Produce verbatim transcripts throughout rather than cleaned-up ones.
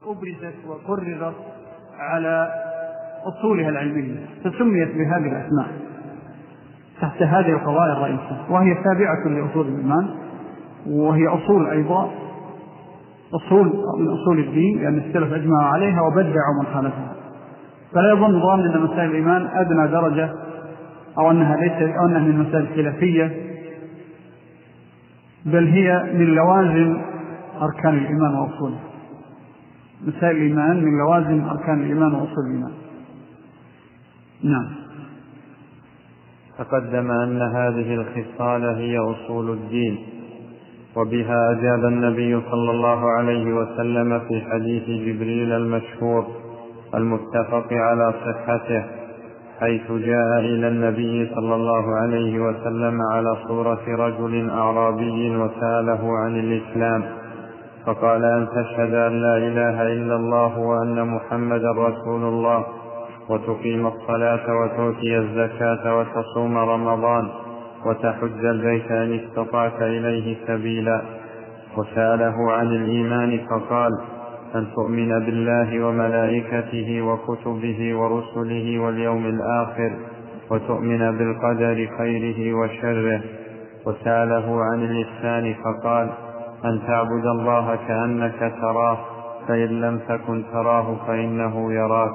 أبرزت وقررت على أصولها العلمية فسميت بهذه الأسماء تحت هذه القضايا الرئيسة، وهي تابعة لأصول الإيمان، وهي أصول أيضا أصول من أصول الدين، لأن السلف أجمعوا عليها وبدعوا من خالفها. فلا يظن ظان أن مسائل الإيمان أدنى درجة أو أنها ليست أو أنها من مسائل خلافية، بل هي من لوازم أركان الإيمان وأصوله. مسائل الإيمان من لوازم أركان الإيمان وأصول الإيمان. نعم. تقدم أن هذه الخصال هي أصول الدين، وبها أجاب النبي صلى الله عليه وسلم في حديث جبريل المشهور المتفق على صحته، حيث جاء إلى النبي صلى الله عليه وسلم على صورة رجل أعرابي وسأله عن الإسلام، فقال: أن تشهد أن لا إله إلا الله وأن محمدا رسول الله، وتقيم الصلاة وتؤتي الزكاة وتصوم رمضان وتحج البيت إن استطعت إليه سبيلا. وسأله عن الإيمان فقال: أن تؤمن بالله وملائكته وكتبه ورسله واليوم الآخر، وتؤمن بالقدر خيره وشره. وسأله عن الإحسان فقال: أن تعبد الله كأنك تراه، فإن لم تكن تراه فإنه يراك.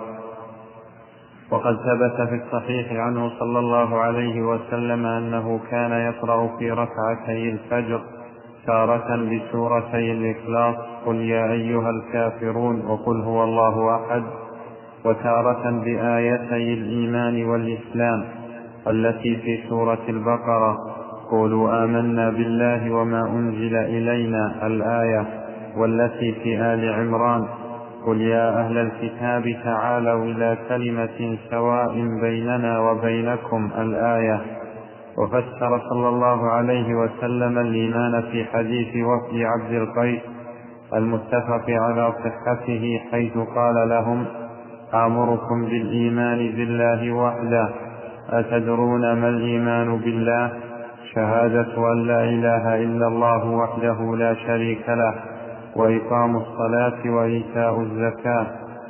وقد ثبت في الصحيح عنه صلى الله عليه وسلم أنه كان يقرأ في ركعتي الفجر تارة بسورتي الإخلاص قل يا أيها الكافرون وقل هو الله أحد، وتارة بآيتي الإيمان والإسلام التي في سورة البقرة قولوا آمنا بالله وما أنزل إلينا الآية، والتي في آل عمران قل يا أهل الكتاب تعالوا إلى كلمة سواء بيننا وبينكم الآية. وفسر صلى الله عليه وسلم الإيمان في حديث وفد عبد القيس المتفق على صحته، حيث قال لهم: آمركم بالإيمان بالله وحده، أتدرون ما الإيمان بالله؟ شهادة أن لا إله إلا الله وحده لا شريك له، وإقام الصلاة وإيتاء الزكاة،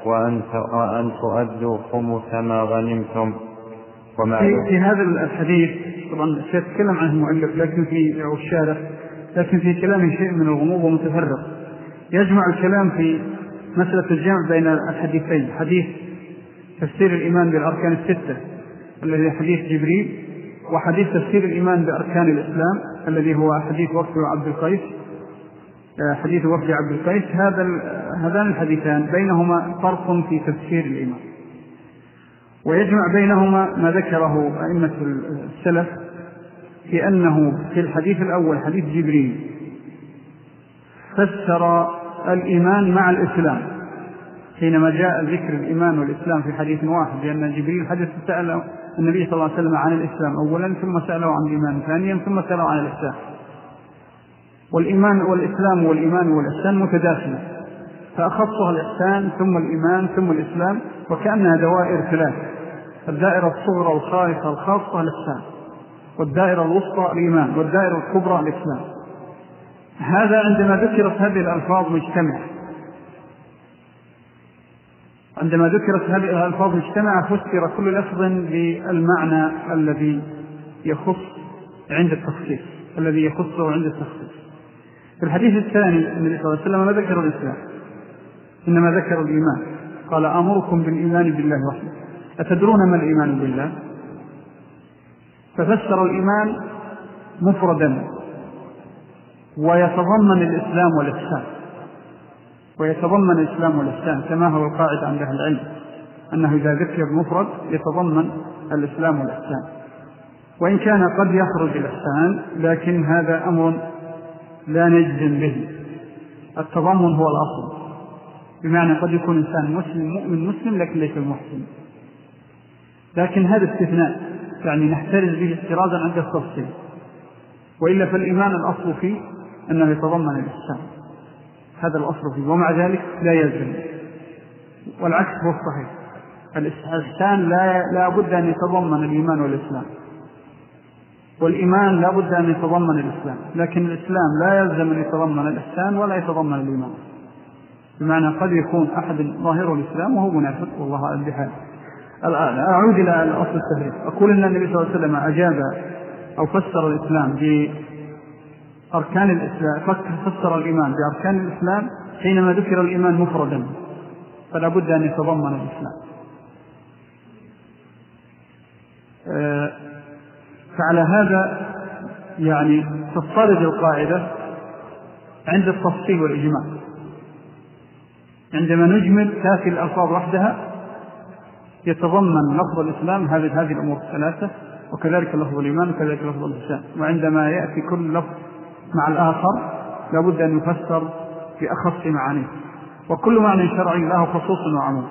وأن تؤدوا خمس ما غنمتم. في, في هذا الحديث طبعا سيتكلم عنه المؤلف لكن في أو الشارح لكن في كلامه شيء من الغموض ومتفرق. يجمع الكلام في مسألة الجمع بين الحديثين، حديث تفسير الإيمان بالأركان الستة الذي حديث جبريل، وحديث تفسير الإيمان بأركان الإسلام الذي هو حديث وفد عبد القيس حديث وفد عبد القيس. هذا هذان الحديثان بينهما فرق في تفسير الإيمان، ويجمع بينهما ما ذكره أئمة السلف في أنه في الحديث الأول حديث جبريل فسر الإيمان مع الإسلام حينما جاء ذكر الإيمان والإسلام في حديث واحد، لأن جبريل حدث سأل النبي صلى الله عليه وسلم عن الإسلام أولا، ثم سأله عن الإيمان ثانيا، ثم سأله عن الإسلام. والإيمان والإسلام والإيمان والإحسان متداخلة، فأخصها الإحسان ثم الإيمان ثم الإسلام، وكأنها دوائر ثلاث: الدائرة الصغرى الخالصة الخاصة الإحسان، والدائرة الوسطى الإيمان، والدائرة الكبرى الإسلام. هذا عندما ذكرت هذه الألفاظ مجتمعة عندما ذكرت هذه الألفاظ مجتمعة فسر كل لفظ بالمعنى الذي يخص عند التخصيص الذي يخصه عند التخصيص. في الحديث الثاني النبي صلى الله عليه وسلم ما ذكر الإسلام، إنما ذكر الإيمان. قال: آمركم بالإيمان بالله وحده، أتدرون ما الإيمان بالله؟ ففسر الإيمان مفردا ويتضمن الإسلام والإحسان، ويتضمن الإسلام والإحسان كما هو القاعدة عند أهل العلم، أنه إذا ذكر مفرد يتضمن الإسلام والإحسان، وإن كان قد يخرج الإحسان لكن هذا أمر لا نجزم به. التضمن هو الأصل، بمعنى قد يكون إنسان مسلم مؤمن مسلم لكن ليس المحسن، لكن هذا استثناء يعني نحترز به احترازا عند التفصيل، وإلا فالإيمان الأصل فيه أنه يتضمن الإحسان، هذا الأصل فيه، ومع ذلك لا يلزم، والعكس هو الصحيح. الإحسان لا, لا بد أن يتضمن الإيمان والإسلام، والإيمان لا بد أن يتضمن الإسلام، لكن الإسلام لا يلزم أن يتضمن الإحسان ولا يتضمن الإيمان. بمعنى قد يكون أحد ظاهره الإسلام وهو منافق، والله أعلم بحال. الآن أعود إلى الأصل التهريب، أقول أن النبي صلى الله عليه وسلم أجاب أو فسر الإسلام بأركان الإسلام، فسر الإيمان بأركان الإسلام حينما ذكر الإيمان مفردا، فلا بد أن يتضمن الإسلام. فعلى هذا يعني تضطرد القاعدة عند التفصيل والإجمال. عندما نجمل تأتي الألفاظ وحدها يتضمن لفظ الإسلام هذه هذه الأمور الثلاثة، وكذلك لفظ الإيمان وكذلك لفظ الإحسان. وعندما يأتي كل لفظ مع الآخر لابد أن يفسر بأخص معانيه، وكل معنى شرعي له خصوص وعموم.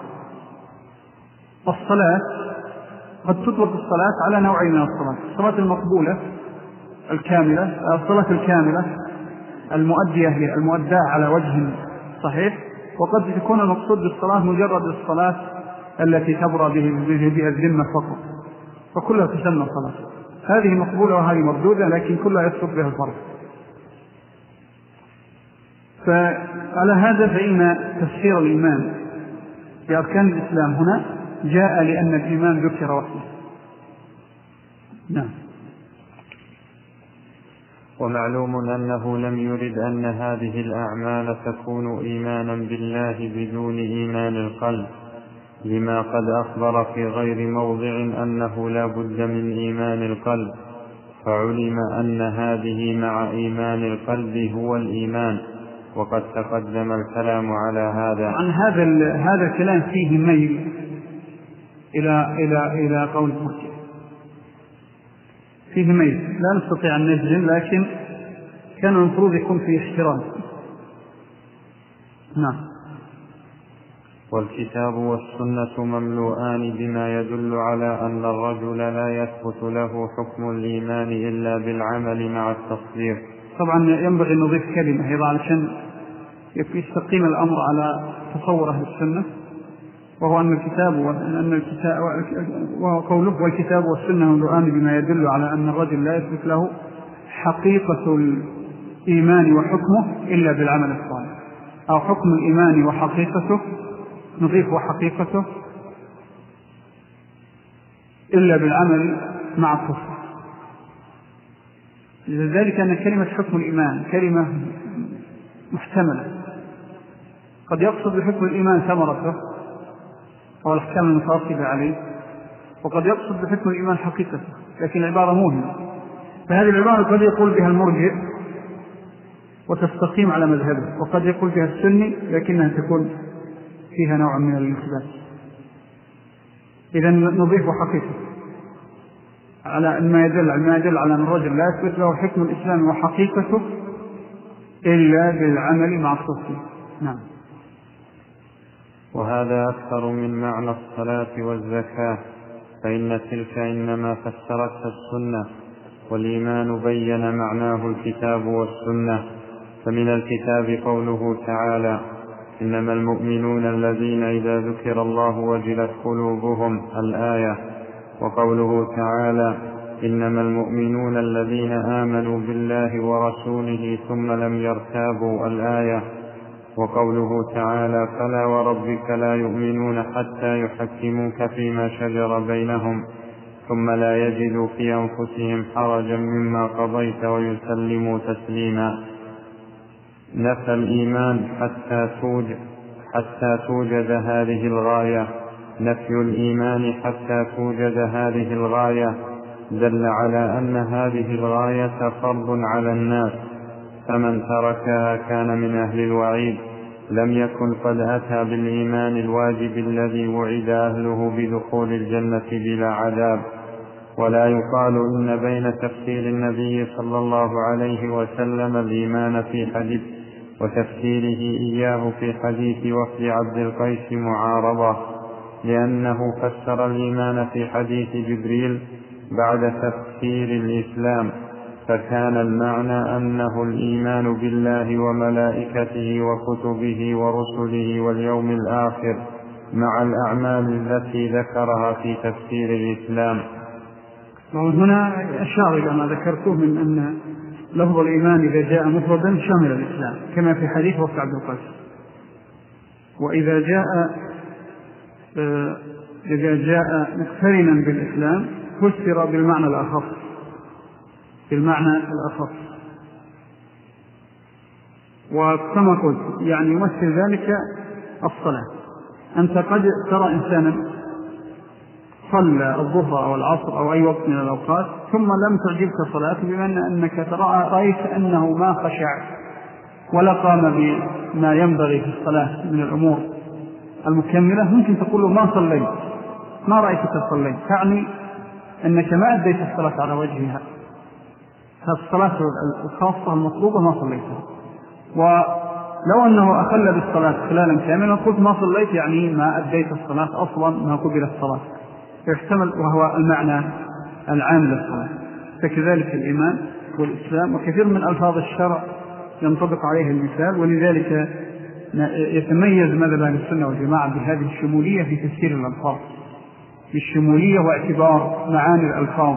الصلاة قد تطلق الصلاة على نوعين من الصلاة: الصلاة المقبولة الكاملة، الصلاة الكاملة المؤدية المؤداة على وجه صحيح، وقد تكون المقصود بالصلاة مجرد الصلاة التي تبرى بها الذمة فقط، فكلها تسمى صلاة. هذه مقبولة وهذه مردودة، لكن كلها يسقط بها الفرق. فعلى هذا فإن تفسير الإيمان بأركان الإسلام هنا جاء لأن الإيمان ذكر وحده. نعم. ومعلوم أنه لم يرد أن هذه الأعمال تكون إيمانا بالله بدون إيمان القلب، لما قد أخبر في غير موضع أنه لا بد من إيمان القلب، فعلم أن هذه مع إيمان القلب هو الإيمان، وقد تقدم الكلام على هذا. عن هذا هذا الكلام فيه ميل إلى إلى إلى قول المرجئة، فيه ميل لا نستطيع أن نجزم، لكن كان المفروض يكون فيه احترام. نعم. والكتاب والسنة مملوءان بما يدل على أن الرجل لا يثبت له حكم الإيمان إلا بالعمل مع التصديق. طبعا ينبغي أن نضيف كلمة أيضا علشان يستقيم الأمر على تصور أهل السنة، وهو أن الكتاب وأن الكتاب وقوله والكتاب والسنة مملوءان بما يدل على أن الرجل لا يثبت له حقيقة الإيمان وحكمه إلا بالعمل الصالح، أو حكم الإيمان وحقيقته، نضيف وحقيقته إلا بالعمل مع التصديق. لذلك أن كلمة حكم الإيمان كلمة محتملة، قد يقصد بحكم الإيمان ثمرته أو الأحكام المترتبة عليه، وقد يقصد بحكم الإيمان حقيقته، لكن العبارة مهمة. فهذه العبارة قد يقول بها المرجئ وتستقيم على مذهبه، وقد يقول بها السني لكنها تكون فيها نوع من الانتباه. إذن نضيف حقيقته على أن ما يدل على ما يدل على أن الرجل لا يثبت له حكم الإسلام وحقيقته إلا بالعمل مع التصديق. نعم. وهذا أكثر من معنى الصلاة والزكاة، فإن تلك إنما فسرتها السنة، والإيمان بين معناه الكتاب والسنة. فمن الكتاب قوله تعالى: إنما المؤمنون الذين إذا ذكر الله وجلت قلوبهم، الآية. وقوله تعالى: إنما المؤمنون الذين آمنوا بالله ورسوله ثم لم يرتابوا، الآية. وقوله تعالى: فلا وربك لا يؤمنون حتى يحكموك فيما شجر بينهم ثم لا يجدوا في أنفسهم حرجا مما قضيت ويسلموا تسليما. نفى الإيمان حتى توجد, حتى توجد هذه الغاية. نفي الإيمان حتى توجد هذه الغاية دل على أن هذه الغاية فرض على الناس، فمن تركها كان من أهل الوعيد، لم يكن قد أتى بالإيمان الواجب الذي وعد أهله بدخول الجنة بلا عذاب. ولا يقال إن بين تفسير النبي صلى الله عليه وسلم الإيمان في حديث وتفسيره إياه في حديث وفد عبد القيس معارضة، لأنه فسر الإيمان في حديث جبريل بعد تفسير الإسلام، فكان المعنى أنه الإيمان بالله وملائكته وكتبه ورسله واليوم الآخر مع الأعمال التي ذكرها في تفسير الإسلام. وهنا أشار إلى ما ذكرته من أن لفظ الإيمان إذا جاء مفردا شمل الإسلام، كما في حديث وفد عبد القيس. وإذا جاء إذا جاء مقترنا بالإسلام فسر بالمعنى الأخص بالمعنى الأخص وكما قلت يعني يمثل ذلك الصلاة. أنت قد ترى إنسانا صلى الظهر أو العصر أو أي وقت من الأوقات ثم لم تعجبك صلاته بما أنك ترى رأيت أنه ما خشع ولا قام بما ينبغي في الصلاة من الأمور المكملة، ممكن تقول له ما صليت، ما رأيتك صليت، تعني أنك ما أديت الصلاة على وجهها، فالصلاة الخاصة المطلوبة ما صليتها. ولو أنه أخل بالصلاة خلالا كاملا قلت ما صليت يعني ما أديت الصلاة أصلا، ما قبل الصلاة، يحتمل وهو المعنى العام للصلاة. فكذلك الإيمان والإسلام وكثير من ألفاظ الشرع ينطبق عليه المثال، ولذلك يتميز مذهب أهل السنة والجماعة بهذه الشمولية في تفسير الألفاظ، بالشمولية واعتبار معاني الألفاظ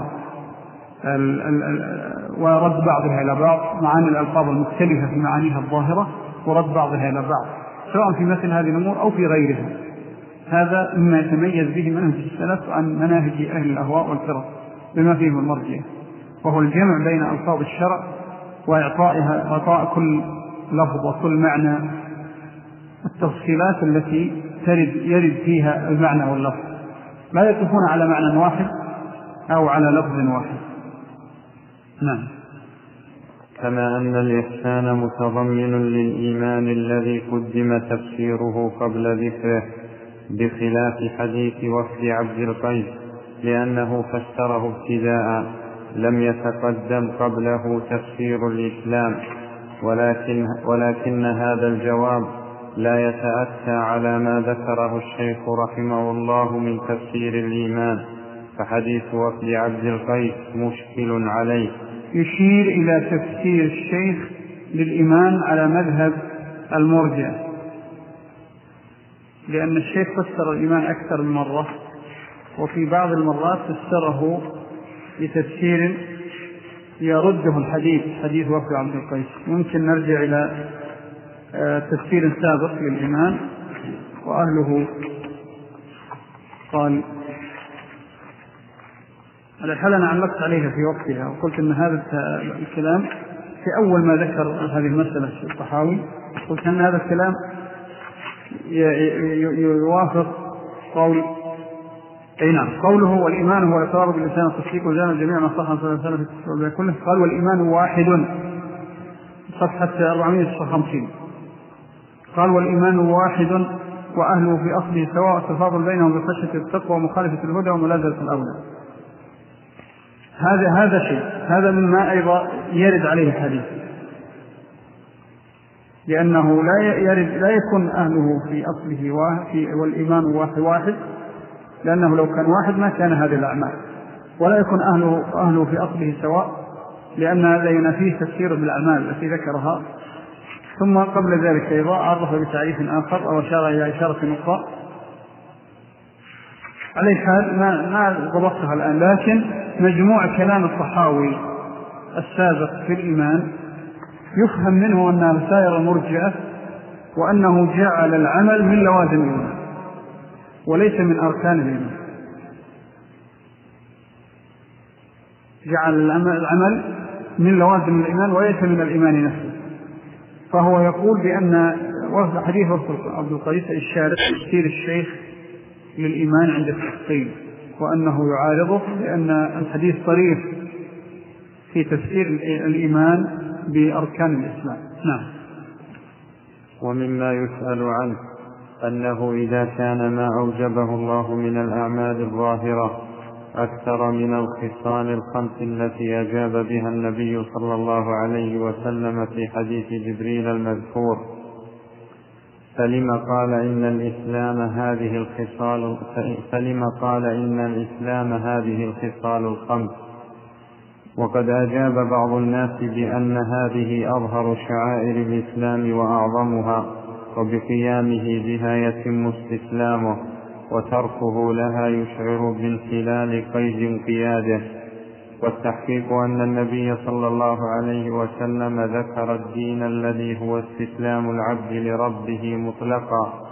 ورد بعضها إلى بعض، معاني الألفاظ المختلفة في معانيها الظاهرة ورد بعضها إلى بعض سواء في مثل هذه الأمور أو في غيرها. هذا مما يتميز به منهج السلف عن مناهج أهل الأهواء والفرق بما فيهم المرجئة، وهو الجمع بين ألفاظ الشرع وإعطائها إعطاء كل لفظ وكل معنى التفصيلات التي ترد يرد فيها المعنى واللفظ، لا يقفون على معنى واحد أو على لفظ واحد. نعم. كما أن الإحسان متضمن للإيمان الذي قدم تفسيره قبل ذكره، بخلاف حديث وفد عبد القيس لأنه فسره ابتداء لم يتقدم قبله تفسير الإسلام، ولكن, ولكن هذا الجواب لا يتأتى على ما ذكره الشيخ رحمه الله من تفسير الإيمان، فحديث وفد عبد القيس مشكل عليه. يشير إلى تفسير الشيخ للإيمان على مذهب المرجئة، لأن الشيخ فسر الإيمان أكثر من مرة، وفي بعض المرات فسره بتفسير يرده الحديث حديث وفد عبد القيس. ممكن نرجع إلى تفسير سابق للإيمان وأهله. قال الحالة أنا علقت عليها في وقتها وقلت أن هذا الكلام في أول ما ذكر هذه المسألة الطحاوي، قلت أن هذا الكلام يوافق قول أي نعم قوله والإيمان هو الإقرار باللسان والتصديق وجاء الجميع ما صح عن صلى الله عليه وسلم في التسبيح كله. قال والإيمان واحد، صفحة أربعمائة وخمسين. قال والإيمان واحد وأهله في أصله سواء، التفاضل بينهم بخشية التقوى ومخالفة الهدى وملازمة الأولى. هذا هذا شيء هذا مما أيضا يرد عليه الحديث، لأنه لا يرد لا يكون أهله في أصله واحد والإيمان واحد واحد، لأنه لو كان واحد ما كان هذه الأعمال، ولا يكون أهله أهله في أصله سواء، لأن هذا ينافيه تفسير بالأعمال التي ذكرها. ثم قبل ذلك أيضا عرف بتعريف آخر أو أشار إلى إشارة نقطة عليه حال ما ما ضبطها الآن، لكن مجموع كلام الطحاوي السابق في الإيمان يفهم منه أنها سائر المرجئة، وأنه جعل العمل من لوازم الإيمان وليس من أركان الإيمان، جعل العمل من لوازم الإيمان وليس من الإيمان نفسه. فهو يقول بأن حديث عبد القيس إشارة تفسير الشيخ للإيمان عند التحقيق، وأنه يعارضه لأن الحديث صريح في تفسير الإيمان بأركان الإسلام. نعم. ومما يسأل عنه أنه إذا كان ما أوجبه الله من الأعمال الظاهرة أكثر من الخصال الخمس التي أجاب بها النبي صلى الله عليه وسلم في حديث جبريل المذكور، فلما قال إن الإسلام هذه الخصال فلما قال إن الإسلام هذه الخصال الخمس، وقد أجاب بعض الناس بأن هذه أظهر شعائر الإسلام وأعظمها، وبقيامه بها يتم استسلامه، وتركه لها يشعر بانحلال قيد انقياده. والتحقيق أن النبي صلى الله عليه وسلم ذكر الدين الذي هو استسلام العبد لربه مطلقا،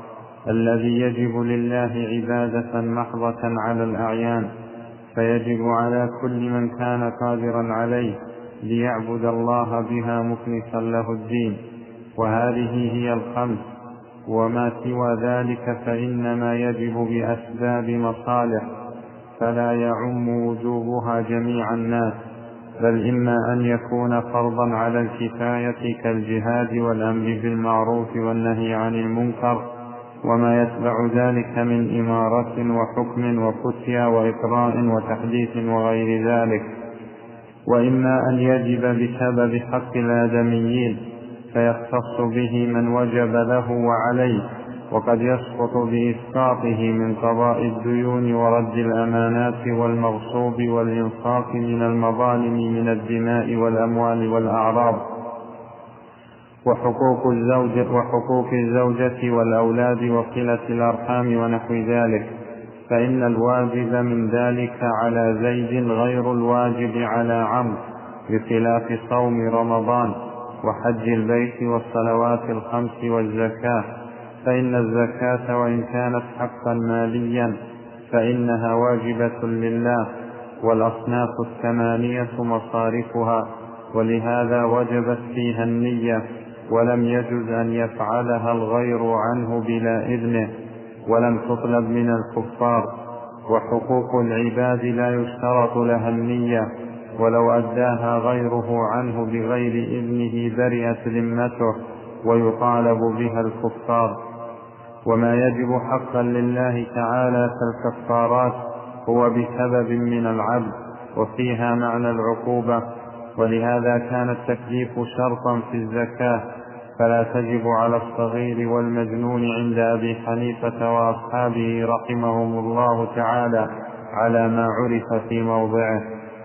الذي يجب لله عبادة محضة على الأعيان، فيجب على كل من كان قادرا عليه ليعبد الله بها مخلصا له الدين، وهذه هي الخمس، وما سوى ذلك فإنما يجب بأسباب مصالح، فلا يعم وجوبها جميع الناس، بل إما أن يكون فرضا على الكفاية كالجهاد والأمر بالمعروف والنهي عن المنكر وما يتبع ذلك من إمارة وحكم وفتيا وإقراء وتحديث وغير ذلك، وإما أن يجب بسبب حق الآدميين فيختص به من وجب له وعليه، وقد يسقط بإسقاطه من قضاء الديون ورد الأمانات والمغصوب والإنفاق من المظالم من الدماء والأموال والأعراض، وحقوق الزوجة, وحقوق الزوجة والأولاد وصلة الأرحام ونحو ذلك، فإن الواجب من ذلك على زيد غير الواجب على عمرو، بخلاف صوم رمضان وحج البيت والصلوات الخمس والزكاة، فإن الزكاة وإن كانت حقا ماليا فإنها واجبة لله، والأصناف الثمانية مصارفها، ولهذا وجبت فيها النية، ولم يجوز أن يفعلها الغير عنه بلا إذنه، ولم تطلب من الكفار. وحقوق العباد لا يشترط لها النية، ولو أداها غيره عنه بغير إذنه برئت ذمته ويطالب بها الكفار. وما يجب حقا لله تعالى كالكفارات هو بسبب من العبد، وفيها معنى العقوبة، ولهذا كان التكليف شرطا في الزكاة، فلا تجب على الصغير والمجنون عند أبي حنيفة وأصحابه رحمهم الله تعالى على ما عرف في موضعه.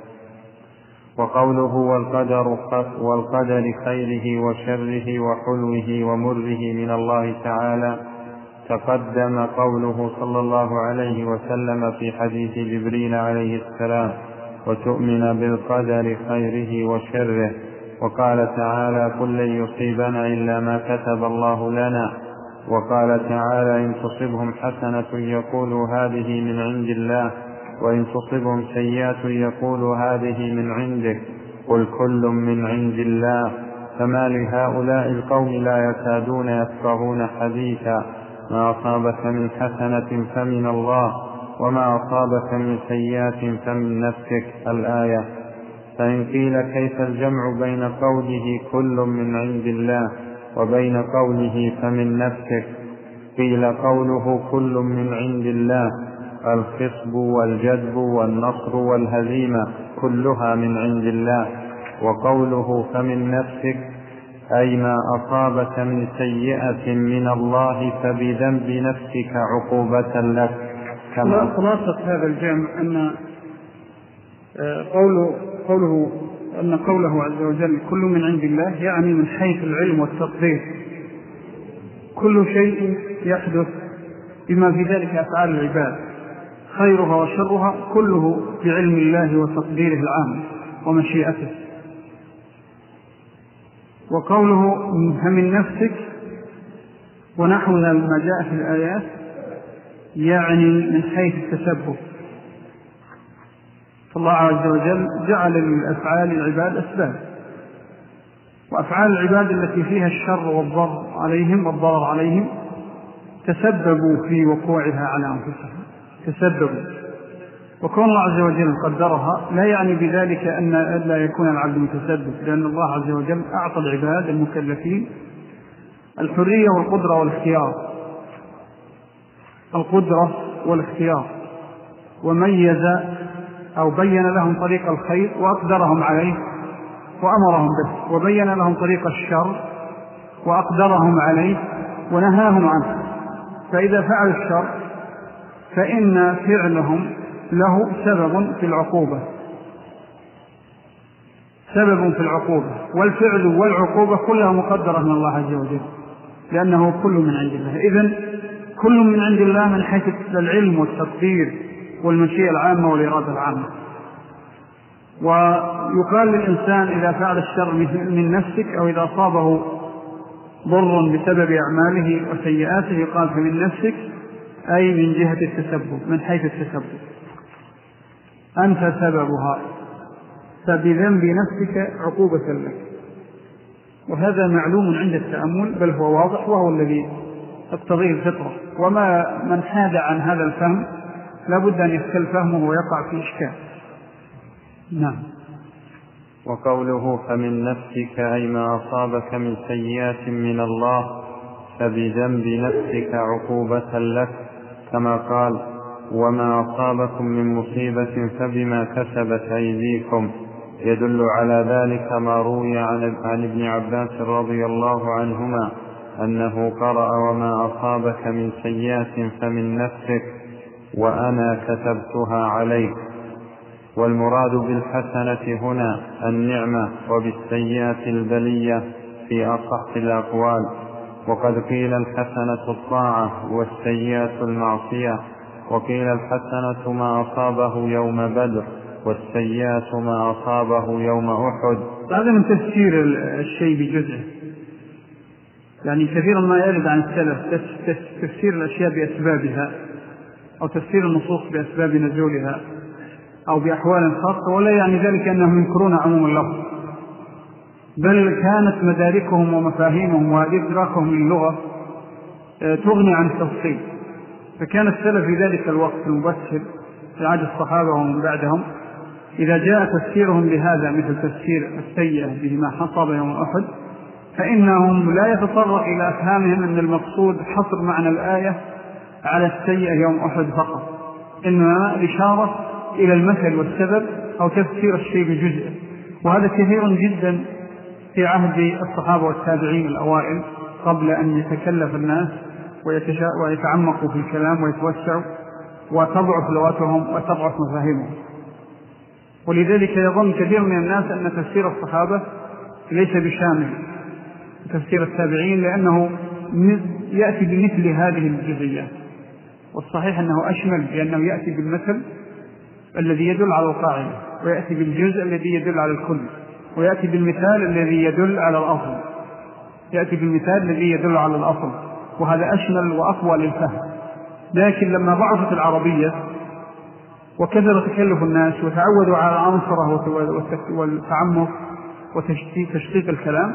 وقوله والقدر, والقدر خيره وشره وحلوه ومره من الله تعالى، تقدم قوله صلى الله عليه وسلم في حديث جبريل عليه السلام: وتؤمن بالقدر خيره وشره. وقال تعالى: قل لن يصيبنا إلا ما كتب الله لنا. وقال تعالى: إن تصبهم حسنة يقولوا هذه من عند الله، وإن تصبهم سيئة يقولوا هذه من عندك، قل كل من عند الله. فما لهؤلاء القوم لا يكادون يفقهون حديثا، ما أصابك من حسنة فمن الله، وما أصابك من سيئة فمن نفسك. الآية. فإن قيل كيف الجمع بين قوله كل من عند الله وبين قوله فمن نفسك؟ قيل قوله كل من عند الله الخصب والجذب والنصر والهزيمة كلها من عند الله، وقوله فمن نفسك أي ما أصابك من سيئة من الله فبذنب نفسك عقوبة لك. كما خلاصة هذا الجمع أن قوله, قوله أن قوله عز وجل كل من عند الله يعني من حيث العلم والتقدير، كل شيء يحدث بما في ذلك أفعال العباد خيرها وشرها كله بعلم الله وتقديره العام ومشيئته. وقوله من نفسك ونحوها مما جاء في الآيات يعني من حيث التسبب، فالله عز وجل جعل للأفعال العباد أسباب، وأفعال العباد التي فيها الشر والضر عليهم والضرر عليهم تسببوا في وقوعها على أنفسهم، تسببوا. وكون الله عز وجل قدرها لا يعني بذلك أن لا يكون العبد متسبب، لأن الله عز وجل أعطى العباد المكلفين الحرية والقدرة والاختيار، القدرة والاختيار، وميز أو بين لهم طريق الخير وأقدرهم عليه وأمرهم به، وبين لهم طريق الشر وأقدرهم عليه ونهاهم عنه. فإذا فعل الشر فإن فعلهم له سبب في العقوبة، سبب في العقوبة، والفعل والعقوبة كلها مقدرة من الله عز وجل، لأنه كل من عند الله. إذن كل من عند الله من حيث العلم والتقدير والمشيئة العامة والإرادة العامة. ويقال للإنسان إذا فعل الشر من نفسك أو إذا أصابه ضر بسبب أعماله وسيئاته قال فمن نفسك، أي من جهة التسبب، من حيث التسبب أنت سببها، فبذنب نفسك عقوبة لك. وهذا معلوم عند التأمل، بل هو واضح وهو الذي تقتضيه الفطرة، وما من حاد عن هذا الفهم لابد أن يختل فهمه ويقع في إشكال. نعم. وقوله فمن نفسك أي ما أصابك من سيئات من الله فبذنب نفسك عقوبة لك، كما قال وما أصابكم من مصيبة فبما كسبت أيديكم، يدل على ذلك ما روي عن ابن عباس رضي الله عنهما أنه قرأ وما أصابك من سيئات فمن نفسك وأنا كتبتها عليك. والمراد بالحسنة هنا النعمة، وبالسيئات البلية في أصح الأقوال. وقد قيل الحسنة الطاعة والسيئات المعصية، وقيل الحسنة ما أصابه يوم بدر والسيئات ما أصابه يوم أحد. هذا من تفسير الشيء بجزءه، يعني كثيرا ما يرد عن السلف تفسير الأشياء بأسبابها، أو تفسير النصوص بأسباب نزولها أو بأحوال خاصة، ولا يعني ذلك أنهم ينكرون عموم اللفظ، بل كانت مداركهم ومفاهيمهم وإدراكهم للغة تغني عن التفصيل. فكان السلف في ذلك الوقت المبكر في عهد الصحابة ومن بعدهم إذا جاء تفسيرهم لهذا مثل تفسير السيئة بما حصل يوم أحد، فإنهم لا يتطرق إلى أفهامهم أن المقصود حصر معنى الآية على السيئة يوم أحد فقط، إنما الإشارة إلى المثل والسبب أو تفسير الشيء بجزء. وهذا كثير جدا في عهد الصحابة والتابعين الأوائل قبل أن يتكلف الناس ويتعمقوا في الكلام ويتوسعوا وتضعف لغتهم وتضعف مفاهيمهم. ولذلك يظن كثير من الناس أن تفسير الصحابة ليس بشامل تفسير التابعين، لأنه يأتي بمثل هذه الجزئيات، والصحيح أنه أشمل، لأنه يأتي بالمثل الذي يدل على القاعدة، ويأتي بالجزء الذي يدل على الكل، ويأتي بالمثال الذي يدل على الأصل، يأتي بالمثال الذي يدل على الأصل، وهذا أشمل وأقوى للفهم. لكن لما ضعفت العربية وكثر تكلف الناس وتعودوا على عنصره والتعمق وتشقيق الكلام،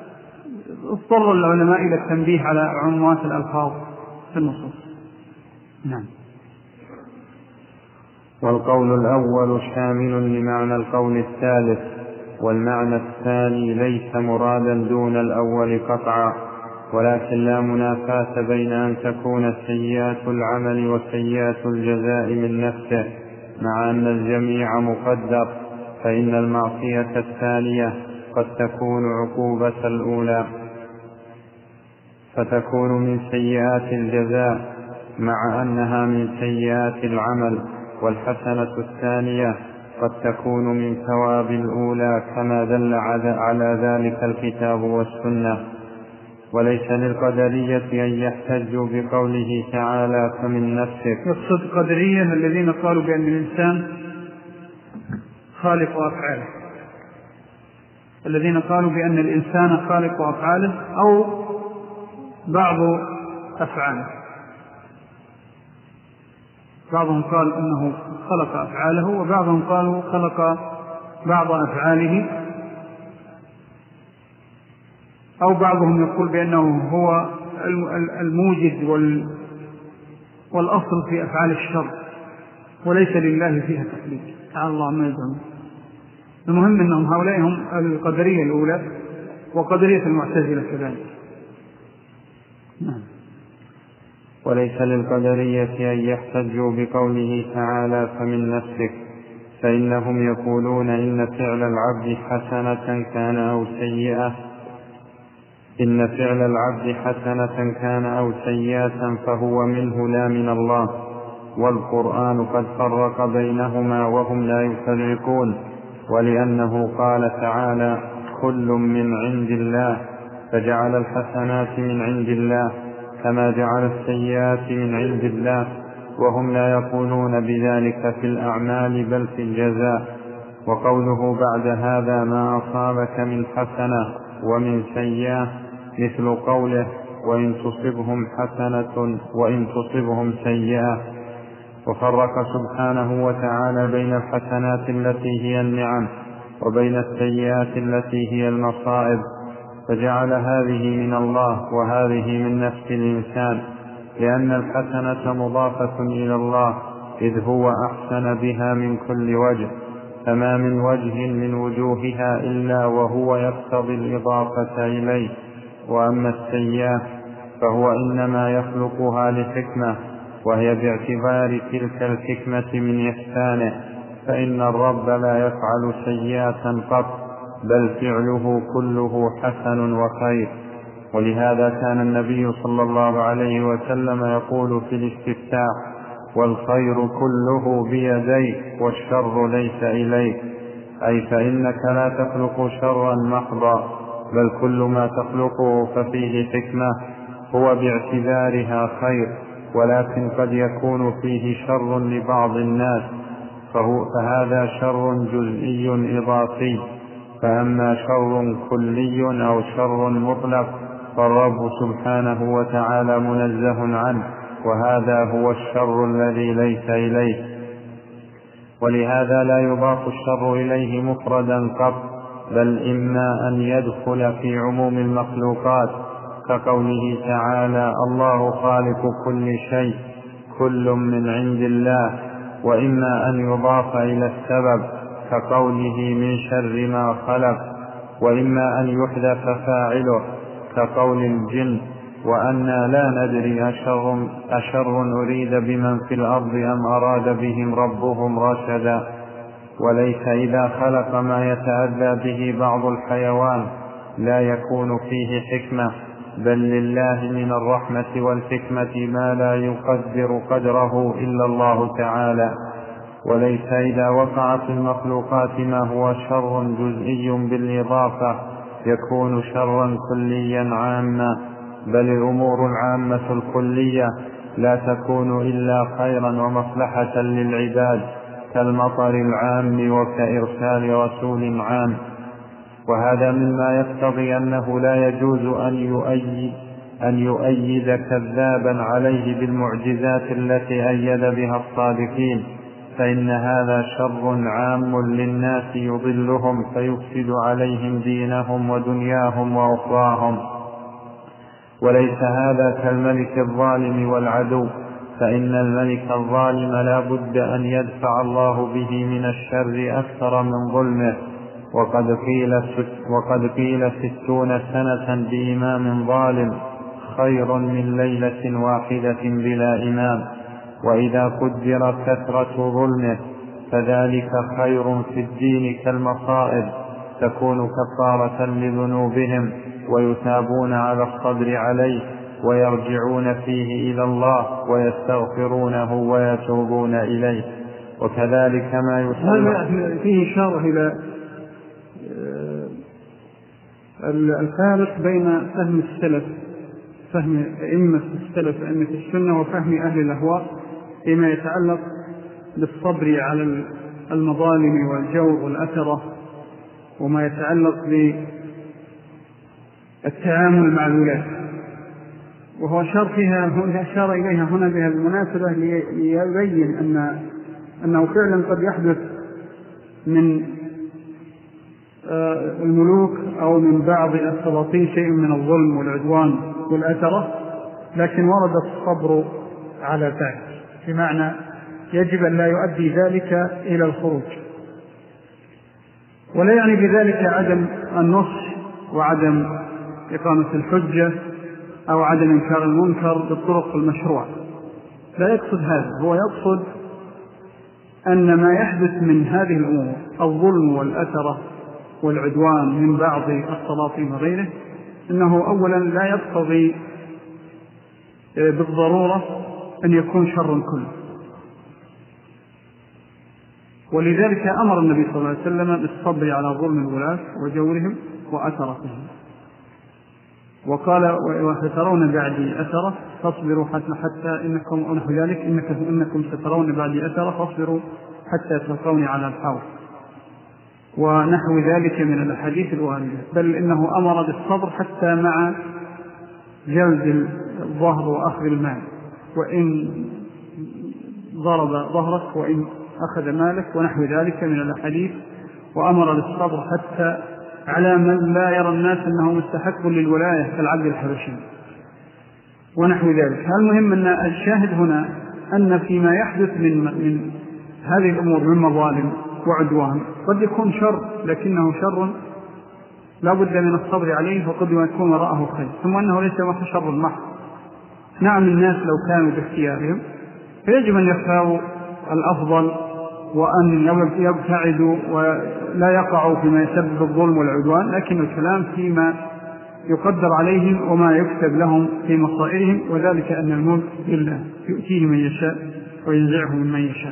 اضطر العلماء إلى التنبيه على عمومات الألفاظ في النصوص. نعم. والقول الأول شامل لمعنى القول الثالث، والمعنى الثاني ليس مرادا دون الأول قطعا، ولكن لا منافاة بين أن تكون سيئات العمل وسيئات الجزاء من نفسه، مع أن الجميع مقدر، فإن المعصية الثانية قد تكون عقوبة الأولى فتكون من سيئات الجزاء مع أنها من سيئات العمل، والحسنة الثانية قد تكون من ثواب الأولى، كما دل على ذلك الكتاب والسنة. وليس للقدرية أن يحتجوا بقوله تعالى فمن نفسك. يقصد القدرية الذين قالوا بأن الإنسان خالق أفعاله، الذين قالوا بأن الإنسان خالق أفعاله أو بعض أفعاله. بعضهم قال أنه خلق أفعاله، وبعضهم قالوا خلق بعض أفعاله، أو بعضهم يقول بأنه هو الموجد والأصل في أفعال الشر وليس لله فيها تقليد، تعالى الله عما يزعمون. المهم أنهم هؤلاء هم القدرية الأولى وقدرية المعتزلة كذلك. نعم. وليس للقدرية أن يحتجوا بقوله تعالى فمن نفسك، فإنهم يقولون إن فعل العبد حسنة كان أو سيئة إن فعل العبد حسنة كان أو سيئة فهو منه لا من الله، والقرآن قد فرق بينهما وهم لا يفرقون، ولأنه قال تعالى كل من عند الله، فجعل الحسنات من عند الله كما جعل السيئات من عند الله، وهم لا يقولون بذلك في الأعمال بل في الجزاء. وقوله بعد هذا ما أصابك من حسنة ومن سيئة مثل قوله وإن تصبهم حسنة وإن تصبهم سيئة. وفرق سبحانه وتعالى بين الحسنات التي هي النعم وبين السيئات التي هي المصائب، فجعل هذه من الله وهذه من نفس الإنسان، لأن الحسنة مضافة إلى الله إذ هو أحسن بها من كل وجه، فما من وجه من وجوهها إلا وهو يقتضي الإضافة إليه. وأما السيئة فهو إنما يخلقها لحكمة، وهي باعتبار تلك الحكمة من إحسانه، فإن الرب لا يفعل سيئة قط، بل فعله كله حسن وخير. ولهذا كان النبي صلى الله عليه وسلم يقول في الاستفتاح والخير كله بيديك والشر ليس إليك، أي فإنك لا تخلق شرا محضا، بل كل ما تخلقه ففيه حكمة هو باعتبارها خير، ولكن قد يكون فيه شر لبعض الناس، فهو فهذا شر جزئي إضافي. فأما شر كلي أو شر مطلق فالرب سبحانه وتعالى منزه عنه، وهذا هو الشر الذي ليس إليه. ولهذا لا يضاف الشر إليه مفردا قط، بل إما أن يدخل في عموم المخلوقات كقوله تعالى الله خالق كل شيء كل من عند الله، وإما أن يضاف إلى السبب كقوله من شر ما خلق، وإما أن يحذف فاعله كقول الجن وأنا لا ندري أشر, أشر أريد بمن في الأرض أم أراد بهم ربهم رشدا. وليس إذا خلق ما يتأذى به بعض الحيوان لا يكون فيه حكمة، بل لله من الرحمة والحكمة ما لا يقدر قدره إلا الله تعالى. وليس إذا وقع في المخلوقات ما هو شر جزئي بالإضافة يكون شرا كليا عاما، بل الأمور العامة الكلية لا تكون إلا خيرا ومصلحة للعباد، كالمطر العام وكإرسال رسول عام. وهذا مما يقتضي أنه لا يجوز أن يؤيد, أن يؤيد كذابا عليه بالمعجزات التي أيد بها الصادقين، فإن هذا شر عام للناس يضلهم فيفسد عليهم دينهم ودنياهم وأخراهم. وليس هذا كالملك الظالم والعدو، فإن الملك الظالم لا بد أن يدفع الله به من الشر أكثر من ظلمه. وقد قيل, وقد قيل ستون سنة بإمام ظالم خير من ليلة واحدة بلا إمام. وإذا قدر كثرة ظلمه فذلك خير في الدين كالمصائب، تكون كفارة لذنوبهم ويثابون على الصبر عليه ويرجعون فيه إلى الله ويستغفرونه ويتوبون إليه. وكذلك ما يسمى فيه إشارة إلى الفارق بين فهم السلف، فهم أئمة السلف أئمة السنة، وفهم أهل الأهواء فيما يتعلق بالصبر على المظالم والجور والأثرة، وما يتعلق بالتعامل مع الولاة. وهو أشار فيها هنا أشار إليها هنا بها المناسبة ليبين أن أنه فعلا قد يحدث من الملوك أو من بعض السلاطين شيء من الظلم والعدوان والأثرة، لكن ورد الصبر على ذلك، بمعنى يجب أن لا يؤدي ذلك إلى الخروج. ولا يعني بذلك عدم النصح وعدم إقامة الحجة أو عدم إنكار المنكر بالطرق المشروعة، لا يقصد هذا. هو يقصد أن ما يحدث من هذه الأمور الظلم والأثرة والعدوان من بعض السلاطين وغيره إنه أولا لا يقتضي بالضرورة أن يكون شر كله. ولذلك أمر النبي صلى الله عليه وسلم بالصبر على ظلم الولاة وجورهم وأثرتهم، وقال وسترون بعدي أثرة فاصبروا حتى, حتى إنكم ونحو ذلك إنكم, إنكم سترون بعدي أثرة فاصبروا حتى تلقوني على الحوض ونحو ذلك من الأحاديث الواردة. بل إنه أمر بالصبر حتى مع جلد الظهر وأخذ المال، وإن ضرب ظهرك وإن أخذ مالك ونحو ذلك من الأحاديث، وأمر بالصبر حتى على من لا يرى الناس أنه مستحق للولاية كالعبد الحبشي ونحو ذلك. المهم أن الشاهد هنا أن فيما يحدث من, من هذه الأمور من مظالم وعدوان قد يكون شر، لكنه شر لا بد من الصبر عليه، وقد يكون وراءه خير، ثم أنه ليس شر محض. نعم الناس لو كانوا باختيارهم فيجب أن يختاروا الأفضل وأن يبتعدوا ولا يقعوا فيما يسبب الظلم والعدوان، لكن الكلام فيما يقدر عليهم وما يكتب لهم في مصائرهم، وذلك أن الملك لله يؤتيه من يشاء وينزعه ممن يشاء.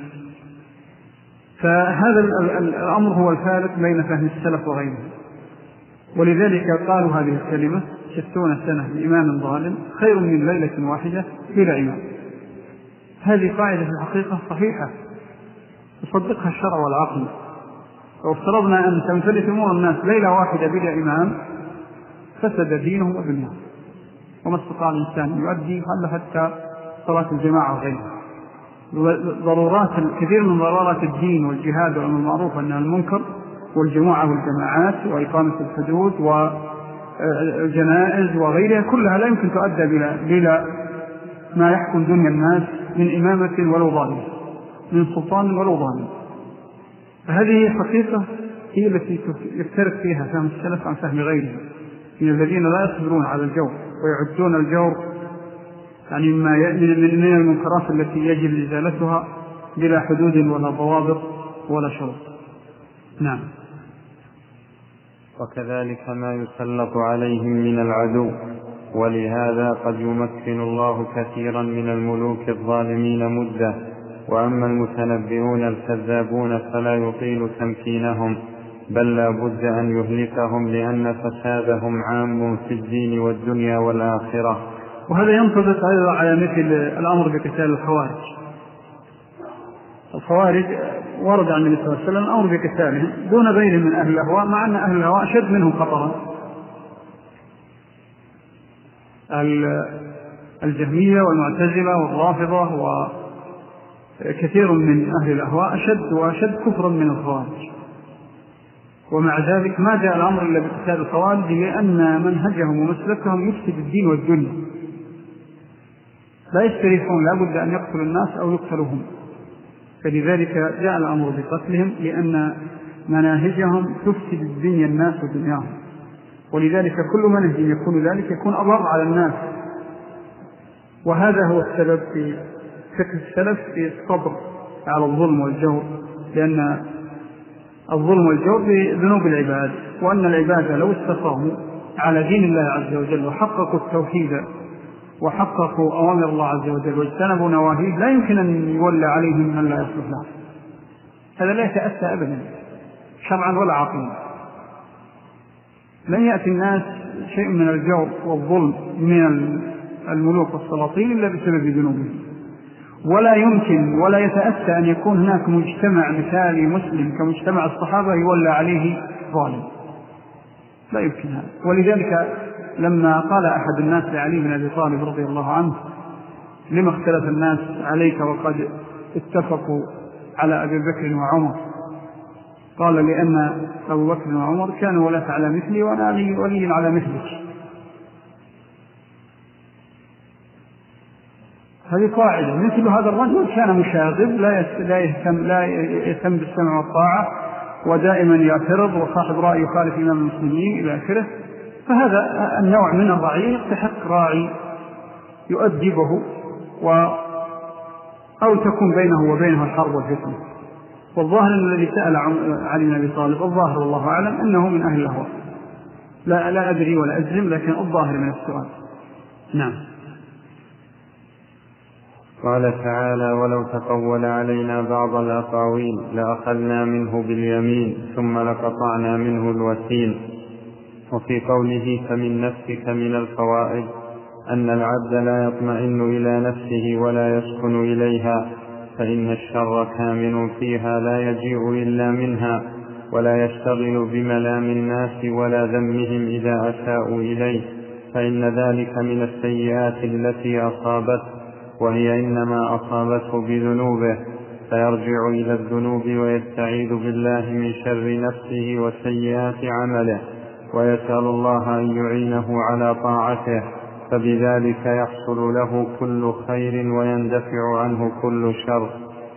فهذا الأمر هو الفارق بين فهم السلف وغيره، ولذلك قالوا هذه الكلمة: ستون سنة بإمام ظالم خير من ليلة واحدة بلا إمام. هذه قاعدة في الحقيقة صحيحة يصدقها الشرع والعقل. لو افترضنا أن تنفلت أمور الناس ليلة واحدة بلا إمام فسد دينهم ودنياهم، وما استطاع الإنسان يؤدي هل حتى صلاة الجماعة وغيرها. ضرورات كثير من ضرورات الدين والجهاد والأمر المعروف والنهي عن المنكر والجماعة والجماعات وإقامة الحدود والجنائز وغيرها كلها لا يمكن تؤدى بلا, بلا ما يحكم دنيا الناس من إمامة ولو ظالم، من سلطان ولو ظالم. فهذه حقيقة هي التي يفترق فيها فهم السلف عن فهم غيرهم من الذين لا يصبرون على الجور ويعدون الجور يعني من المنكرات التي يجب إزالتها بلا حدود ولا ضوابط ولا شروط. نعم. وكذلك ما يسلط عليهم من العدو، ولهذا قد يمكن الله كثيرا من الملوك الظالمين مدة، وأما المتنبئون الكذابون فلا يطيل تمكينهم، بل لا بد أن يهلكهم، لأن فسادهم عام في الدين والدنيا والآخرة. وهذا ينطبق أيضا على مثل الأمر بقتال الخوارج. الخوارج ورد عن النبي صلى الله عليه وسلم الأمر بقتالهم دون غير من أهل الأهواء، مع أن أهل الأهواء أشد منهم خطرا. الجهمية والمعتزلة والرافضة وكثير من أهل الأهواء أشد وأشد كفرا من الخوارج، ومع ذلك ما جاء الأمر إلا بقتال الخوارج، لأن منهجهم ومسلكهم يفسد الدين والدنيا، لا يستريحون، لا بد أن يقتلوا الناس أو يقتلوهم. فلذلك جاء الأمر بقتلهم، لأن مناهجهم تفسد الدنيا الناس ودنياهم، ولذلك كل منهج يكون ذلك يكون أضر على الناس. وهذا هو السبب في فكر السلف في الصبر على الظلم والجور، لأن الظلم والجور بذنوب العباد، وأن العباد لو استقاموا على دين الله عز وجل وحققوا التوحيد وحققوا أوامر الله عز وجل واجتنبوا نواهيه لا يمكن أن يولى عليهم من لا يصلح له. هذا لا يتأتى أبدا شرعا ولا عقلا. لن يأتي الناس شيء من الجور والظلم من الملوك والسلاطين إلا بسبب ذنوبهم، ولا يمكن ولا يتأتى أن يكون هناك مجتمع مثالي مسلم كمجتمع الصحابة يولى عليه ظالم، لا يمكن هذا. ولذلك لما قال أحد الناس لعلي بن أبي طالب رضي الله عنه: لما اختلف الناس عليك وقد اتفقوا على أبي بكر وعمر؟ قال: لأن أبو بكر وعمر كانوا ولاة على مثلي وأنا ولي على مثلك. هذه قاعدة. مثل هذا الرجل كان مشاغب لا يهتم لا يهتم بالسمع والطاعة، ودائما يعترض وصاحب رأي يخالف إمام المسلمين إلى آخره. فهذا النوع من الرعية يستحق راعي يؤدبه و أو تكون بينه وبينه الحرب والفتنة. والظاهر الذي سأل علي بن أبي طالب الظاهر والله أعلم أنه من أهل الهوى، لا لا أدري ولا أجزم، لكن الظاهر من السؤال. نعم. قال تعالى: ولو تقول علينا بعض الأقاويل لأخذنا منه باليمين ثم لقطعنا منه الوتين. وفي قوله: فمن نفسك من الفوائد أن العبد لا يطمئن إلى نفسه ولا يسكن إليها، فإن الشر كامن فيها لا يجيء إلا منها، ولا يشتغل بملام الناس ولا ذمهم إذا أساءوا إليه، فإن ذلك من السيئات التي أصابته، وهي إنما أصابته بذنوبه، فيرجع إلى الذنوب ويستعيذ بالله من شر نفسه وسيئات عمله، ويسأل الله أن يعينه على طاعته، فبذلك يحصل له كل خير ويندفع عنه كل شر.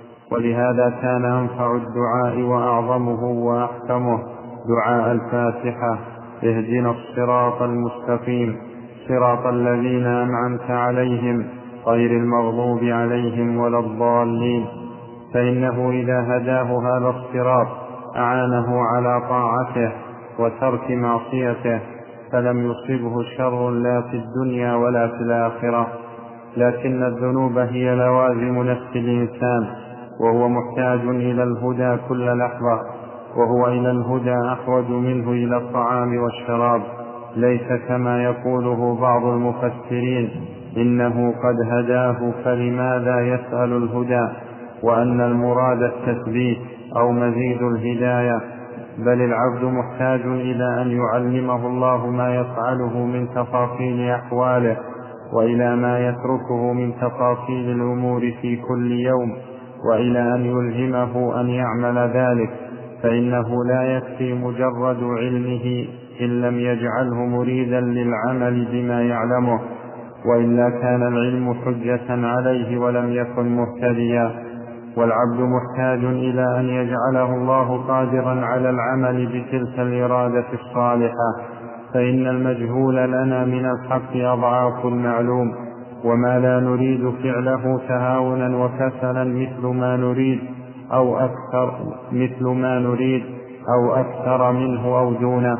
ولهذا كان أنفع الدعاء وأعظمه وأحكمه دعاء الفاتحة: اهدنا الصراط المستقيم صراط الذين أنعمت عليهم غير المغضوب عليهم ولا الضالين. فإنه إذا هداه هذا الصراط أعانه على طاعته وترك معصيته، فلم يصبه شر لا في الدنيا ولا في الآخرة. لكن الذنوب هي لوازم نفس الإنسان، وهو محتاج إلى الهدى كل لحظة، وهو إلى الهدى أحوج منه إلى الطعام والشراب، ليس كما يقوله بعض المفسرين إنه قد هداه فلماذا يسأل الهدى، وأن المراد التثبيت أو مزيد الهداية. بل العبد محتاج إلى أن يعلمه الله ما يفعله من تفاصيل أحواله، وإلى ما يتركه من تفاصيل الأمور في كل يوم، وإلى أن يلهمه أن يعمل ذلك، فإنه لا يكفي مجرد علمه إن لم يجعله مريدا للعمل بما يعلمه، وإلا كان العلم حجة عليه ولم يكن مهتديا. والعبد محتاج إلى أن يجعله الله قادرا على العمل بتلك الإرادة الصالحة، فإن المجهول لنا من الحق أضعاف المعلوم، وما لا نريد فعله تهاونا وكسلا مثل ما نريد أو أكثر مثل ما نريد أو أكثر منه أو دونه،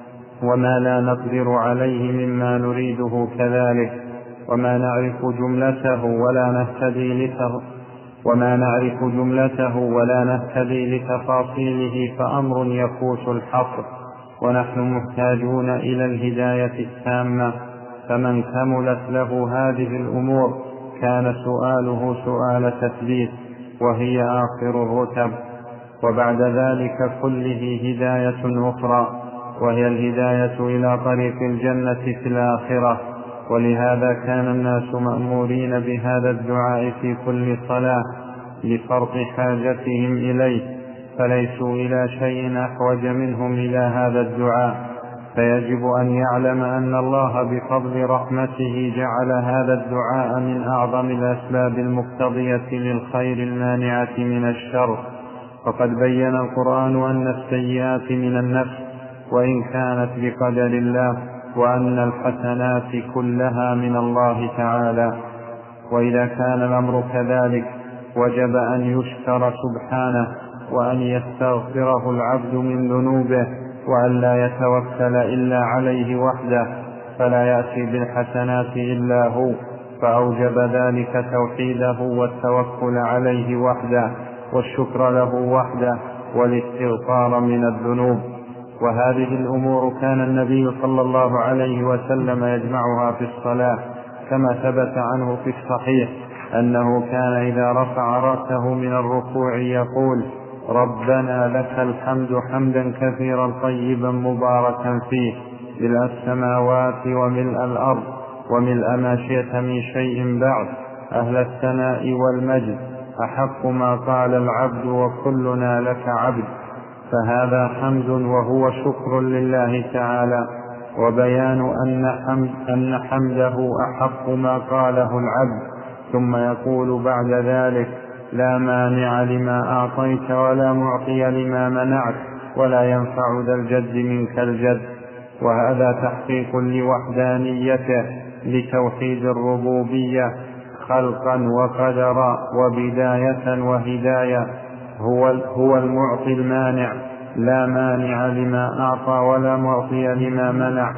وما لا نقدر عليه مما نريده كذلك، وما نعرف جملته ولا نهتدي لته وما نعرف جملته ولا نهتدي لتفاصيله، فأمر يفوت الحصر، ونحن محتاجون إلى الهداية التامة. فمن كملت له هذه الأمور كان سؤاله سؤال تثبيت، وهي آخر الرتب. وبعد ذلك كله هداية أخرى، وهي الهداية إلى طريق الجنة في الآخرة. ولهذا كان الناس مأمورين بهذا الدعاء في كل صلاة لفرط حاجتهم إليه، فليسوا إلى شيء أحوج منهم إلى هذا الدعاء. فيجب أن يعلم أن الله بفضل رحمته جعل هذا الدعاء من أعظم الأسباب المقتضية للخير المانعة من الشر. فقد بين القرآن أن السيئات من النفس وإن كانت بقدر الله، وأن الحسنات كلها من الله تعالى. وإذا كان الأمر كذلك وجب أن يشكر سبحانه، وأن يستغفره العبد من ذنوبه، وأن لا يتوكل إلا عليه وحده، فلا يأتي بالحسنات إلا هو، فأوجب ذلك توحيده والتوكل عليه وحده، والشكر له وحده، والاستغفار من الذنوب. وهذه الأمور كان النبي صلى الله عليه وسلم يجمعها في الصلاة، كما ثبت عنه في الصحيح أنه كان إذا رفع رأسه من الركوع يقول: ربنا لك الحمد حمدا كثيرا طيبا مباركا فيه، ملء السماوات وملء الأرض وملء ما شئت من شيء بعد، أهل الثناء والمجد، أحق ما قال العبد وكلنا لك عبد. فهذا حمد وهو شكر لله تعالى، وبيان أن, حمد أن حمده أحق ما قاله العبد. ثم يقول بعد ذلك: لا مانع لما أعطيت ولا معطي لما منعت ولا ينفع ذا الجد منك الجد. وهذا تحقيق لوحدانيته، لتوحيد الربوبية خلقا وقدرا وبداية وهداية. هو, هو المعطي المانع، لا مانع لما أعطى ولا معطي لما منع.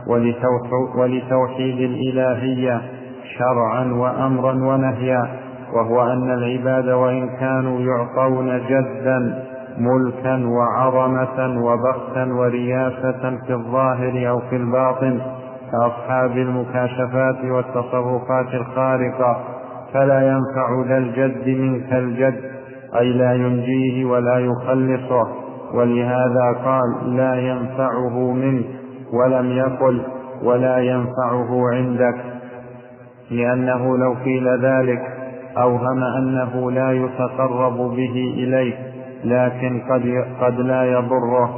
ولتوحيد الإلهية شرعا وأمرا ونهيا، وهو أن العباد وإن كانوا يعطون جدا ملكا وعظمة وبختا ورياسة في الظاهر أو في الباطن كأصحاب المكاشفات والتصرفات الخارقة، فلا ينفع ذا الجد منك الجد، أي لا ينجيه ولا يخلصه. ولهذا قال: لا ينفعه منك، ولم يقل ولا ينفعه عندك، لأنه لو قيل ذلك أوهم أنه لا يتقرب به إليك لكن قد, قد لا يضره.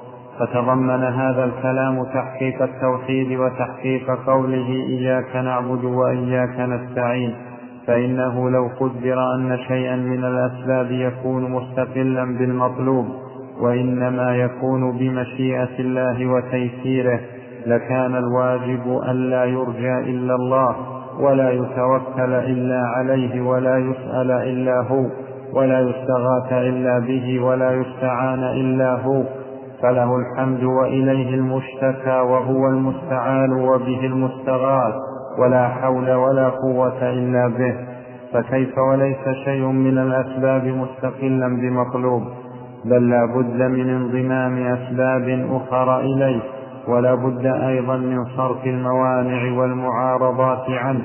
فتضمن هذا الكلام تحقيق التوحيد وتحقيق قوله إياك نعبد وإياك نستعين، فإنه لو قدر أن شيئا من الأسباب يكون مستقلا بالمطلوب وإنما يكون بمشيئة الله وتيسيره لكان الواجب أن لا يرجى إلا الله ولا يتوكل إلا عليه ولا يسأل إلا هو ولا يستغاث إلا به ولا يستعان إلا هو، فله الحمد وإليه المشتكى وهو المستعان وبه المستغاث ولا حول ولا قوة إلا به. فكيف وليس شيء من الأسباب مستقلا بمطلوب، بل لا بد من انضمام أسباب أخرى إليه، ولا بد أيضا من صرف الموانع والمعارضات عنه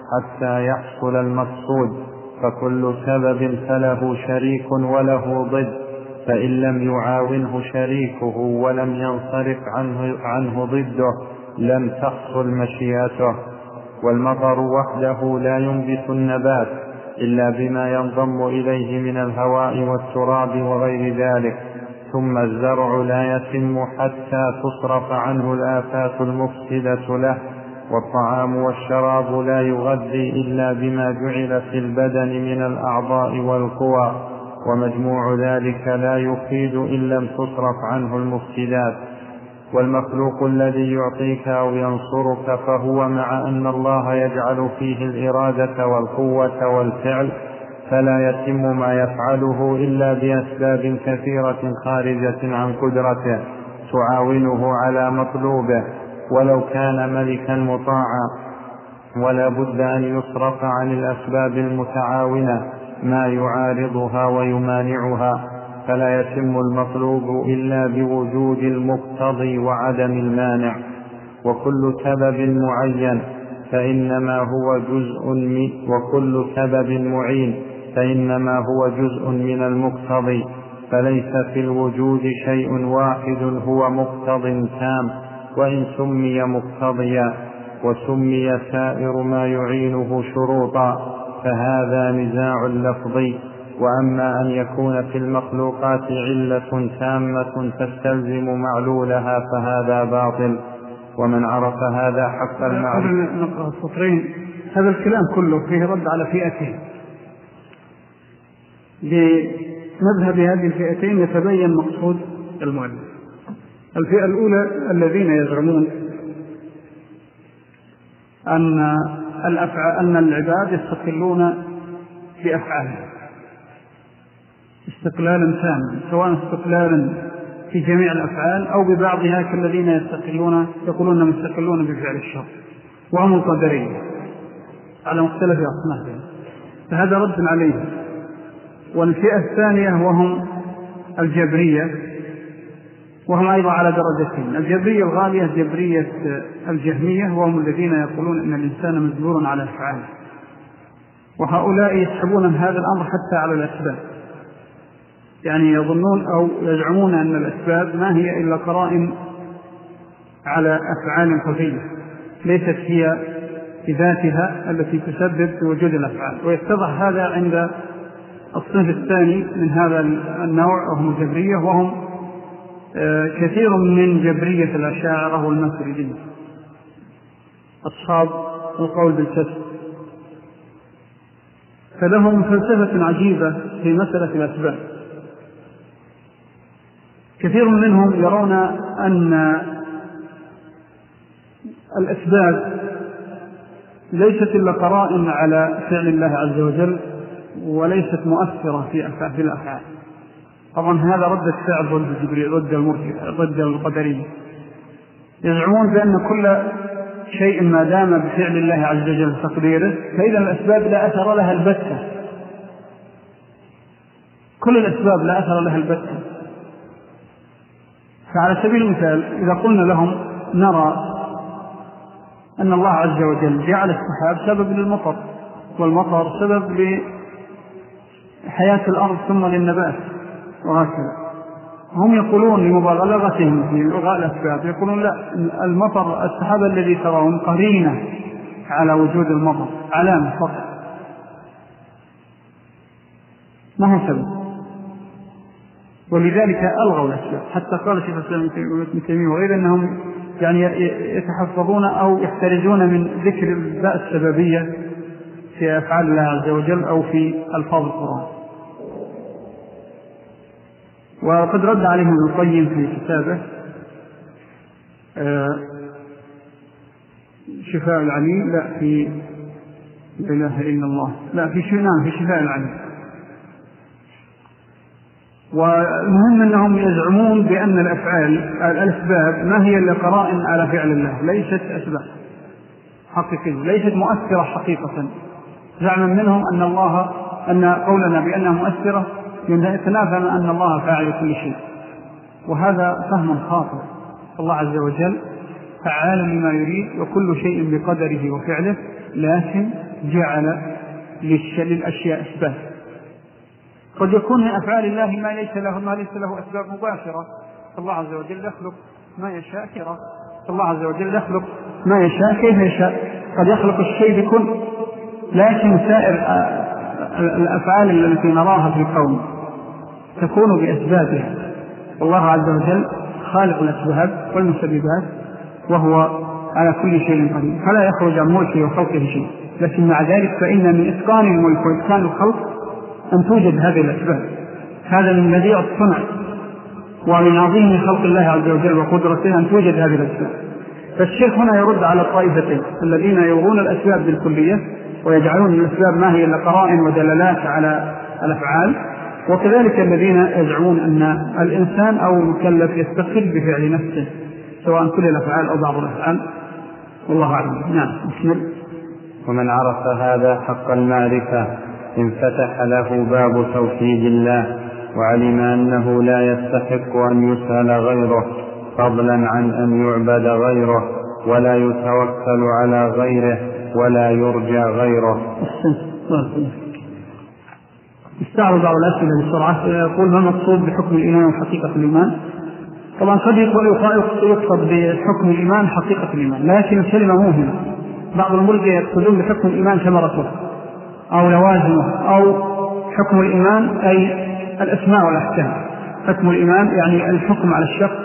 حتى يحصل المقصود. فكل سبب فله شريك وله ضد، فإن لم يعاونه شريكه ولم ينصرف عنه, عنه ضده لم تحصل مشيئته. والمطر وحده لا ينبت النبات إلا بما ينضم إليه من الهواء والتراب وغير ذلك، ثم الزرع لا يتم حتى تصرف عنه الآفات المفسدة له، والطعام والشراب لا يغذي إلا بما جعل في البدن من الأعضاء والقوى، ومجموع ذلك لا يفيد إن لم تصرف عنه المفسدات. والمخلوق الذي يعطيك أو ينصرك فهو مع أن الله يجعل فيه الإرادة والقوة والفعل فلا يتم ما يفعله إلا بأسباب كثيرة خارجة عن قدرته تعاونه على مطلوبه ولو كان ملكا مطاعا. ولا بد أن يصرف عن الأسباب المتعاونة ما يعارضها ويمانعها، فلا يتم المطلوب إلا بوجود المقتضي وعدم المانع. وكل سبب معين فإنما هو جزء من وكل سبب معين فإنما هو جزء من المقتضي، فليس في الوجود شيء واحد هو مقتض تام وإن سمي مقتضيا، وسمي سائر ما يعينه شروطا، فهذا نزاع لفظي. وأما أن يكون في المخلوقات علة تامة تستلزم معلولها فهذا باطل. ومن عرف هذا حق المعرفة. نقرأ السطرين. هذا الكلام كله فيه رد على فئتين. بمذهب هذه الفئتين يتبين مقصود المؤلف. الفئة الأولى الذين يزعمون أن الأفعال أن العباد يستقلون بأفعالهم استقلالا تاما، سواء استقلالا في جميع الأفعال أو ببعضها، كالذين يستقلون يقولون مستقلون بفعل الشر، وهم القدرية على مختلف أصنافهم، فهذا رد عليهم. والفئة الثانية وهم الجبرية، وهم أيضا على درجتين: الجبرية الغالية جبرية الجهمية، وهم الذين يقولون أن الإنسان مجبور على أفعاله، وهؤلاء يسحبون من هذا الأمر حتى على الأسباب، يعني يظنون أو يزعمون أن الأسباب ما هي إلا قرائن على أفعال خفية ليست هي بذاتها التي تسبب في وجود الأفعال. ويتضح هذا عند الصنف الثاني من هذا النوع وهم الجبرية، وهم كثير من جبرية الأشاعرة والماتريدية أصحاب القول بالكسب، فلهم فلسفة عجيبة في مسألة الأسباب. كثير منهم يرون أن الأسباب ليست إلا قرائن على فعل الله عز وجل وليست مؤثرة في الأفعال. طبعا هذا رد الفعل ضد الجبرية ضد المرجئة ضد القدرية. يزعمون بأن كل شيء ما دام بفعل الله عز وجل تقديره فإذا الأسباب لا أثر لها البتة، كل الأسباب لا أثر لها البتة. فعلى سبيل المثال إذا قلنا لهم نرى أن الله عز وجل جعل السحاب سبب للمطر، والمطر سبب لحياة الأرض ثم للنبات وهكذا، هم يقولون لمبالغتهم في إلغاء الأسباب، يقولون لا، المطر السحاب الذي ترون قرينة على وجود المطر، علامة فقط، ما هو سبب. ولذلك ألغوا الأسباب، حتى قال شيخ الإسلام ابن تيمية وغيره أنهم يعني يتحفظون أو يحترزون من ذكر الباء السببية في أفعال الله عز وجل أو في ألفاظ القرآن. وقد رد عليهم ابن القيم في كتابه شفاء العليل، لا في لا إله إلا الله، لا في شنان في شفاء العليل. والمهم أنهم يزعمون بأن الأفعال الأسباب ما هي إلا قرائن على فعل الله، ليست أسباب حقيقية، ليست مؤثرة حقيقة. زعما منهم أن الله أن قولنا بأنها مؤثرة يتنافى مع أن الله فاعل كل شيء، وهذا فهم خاطئ. الله عز وجل فعال لما يريد وكل شيء بقدره وفعله، لكن جعل للأشياء أسباب. قد يكون من أفعال الله ما ليس له ما ليس له أسباب مباشرة. الله عز وجل يخلق ما يشاء كثيرا، الله عز وجل يخلق ما يشاء كيف يشاء، قد يخلق الشيء بكل، لكن سائر الأفعال التي نراها في الكون تكون بأسبابها. والله عز وجل خالق الأسباب والمسببات وهو على كل شيء قدير، فلا يخرج عن ملكه وخلقه شيء. لكن مع ذلك فإن من إتقان الملك وإتقان الخلق أن توجد هذه الأسباب. هذا من بديع الصنع ومن عظيم خلق الله عز وجل وقدرته أن توجد هذه الأسباب. فالشيخ هنا يرد على الطائفتين الذين يرون الأسباب بالكلية ويجعلون الأسباب ما هي إلا قرائن ودلالات على الأفعال، وكذلك الذين يزعمون أن الإنسان أو المكلف يستقل بفعل نفسه سواء كل الأفعال أو بعض الأفعال، والله أعلم. نعم. بسم. ومن عرف هذا حق المعرفة انفتح له باب توحيد الله، وعلم أنه لا يستحق أن يسأل غيره فضلا عن أن يعبد غيره، ولا يتوكل على غيره ولا يرجى غيره. استعرض بعض الأسئلة بسرعة. يقول ما المقصود بحكم الإيمان وحقيقة الإيمان؟ طبعا قد يقصد بحكم الإيمان حقيقة الإيمان، لكن الكلمة موهمة. بعض المرجئة يقصدون بحكم الإيمان ثمرته أو لوازمه، أو حكم الإيمان أي الأسماء والأحكام. حكم الإيمان يعني الحكم على الشخص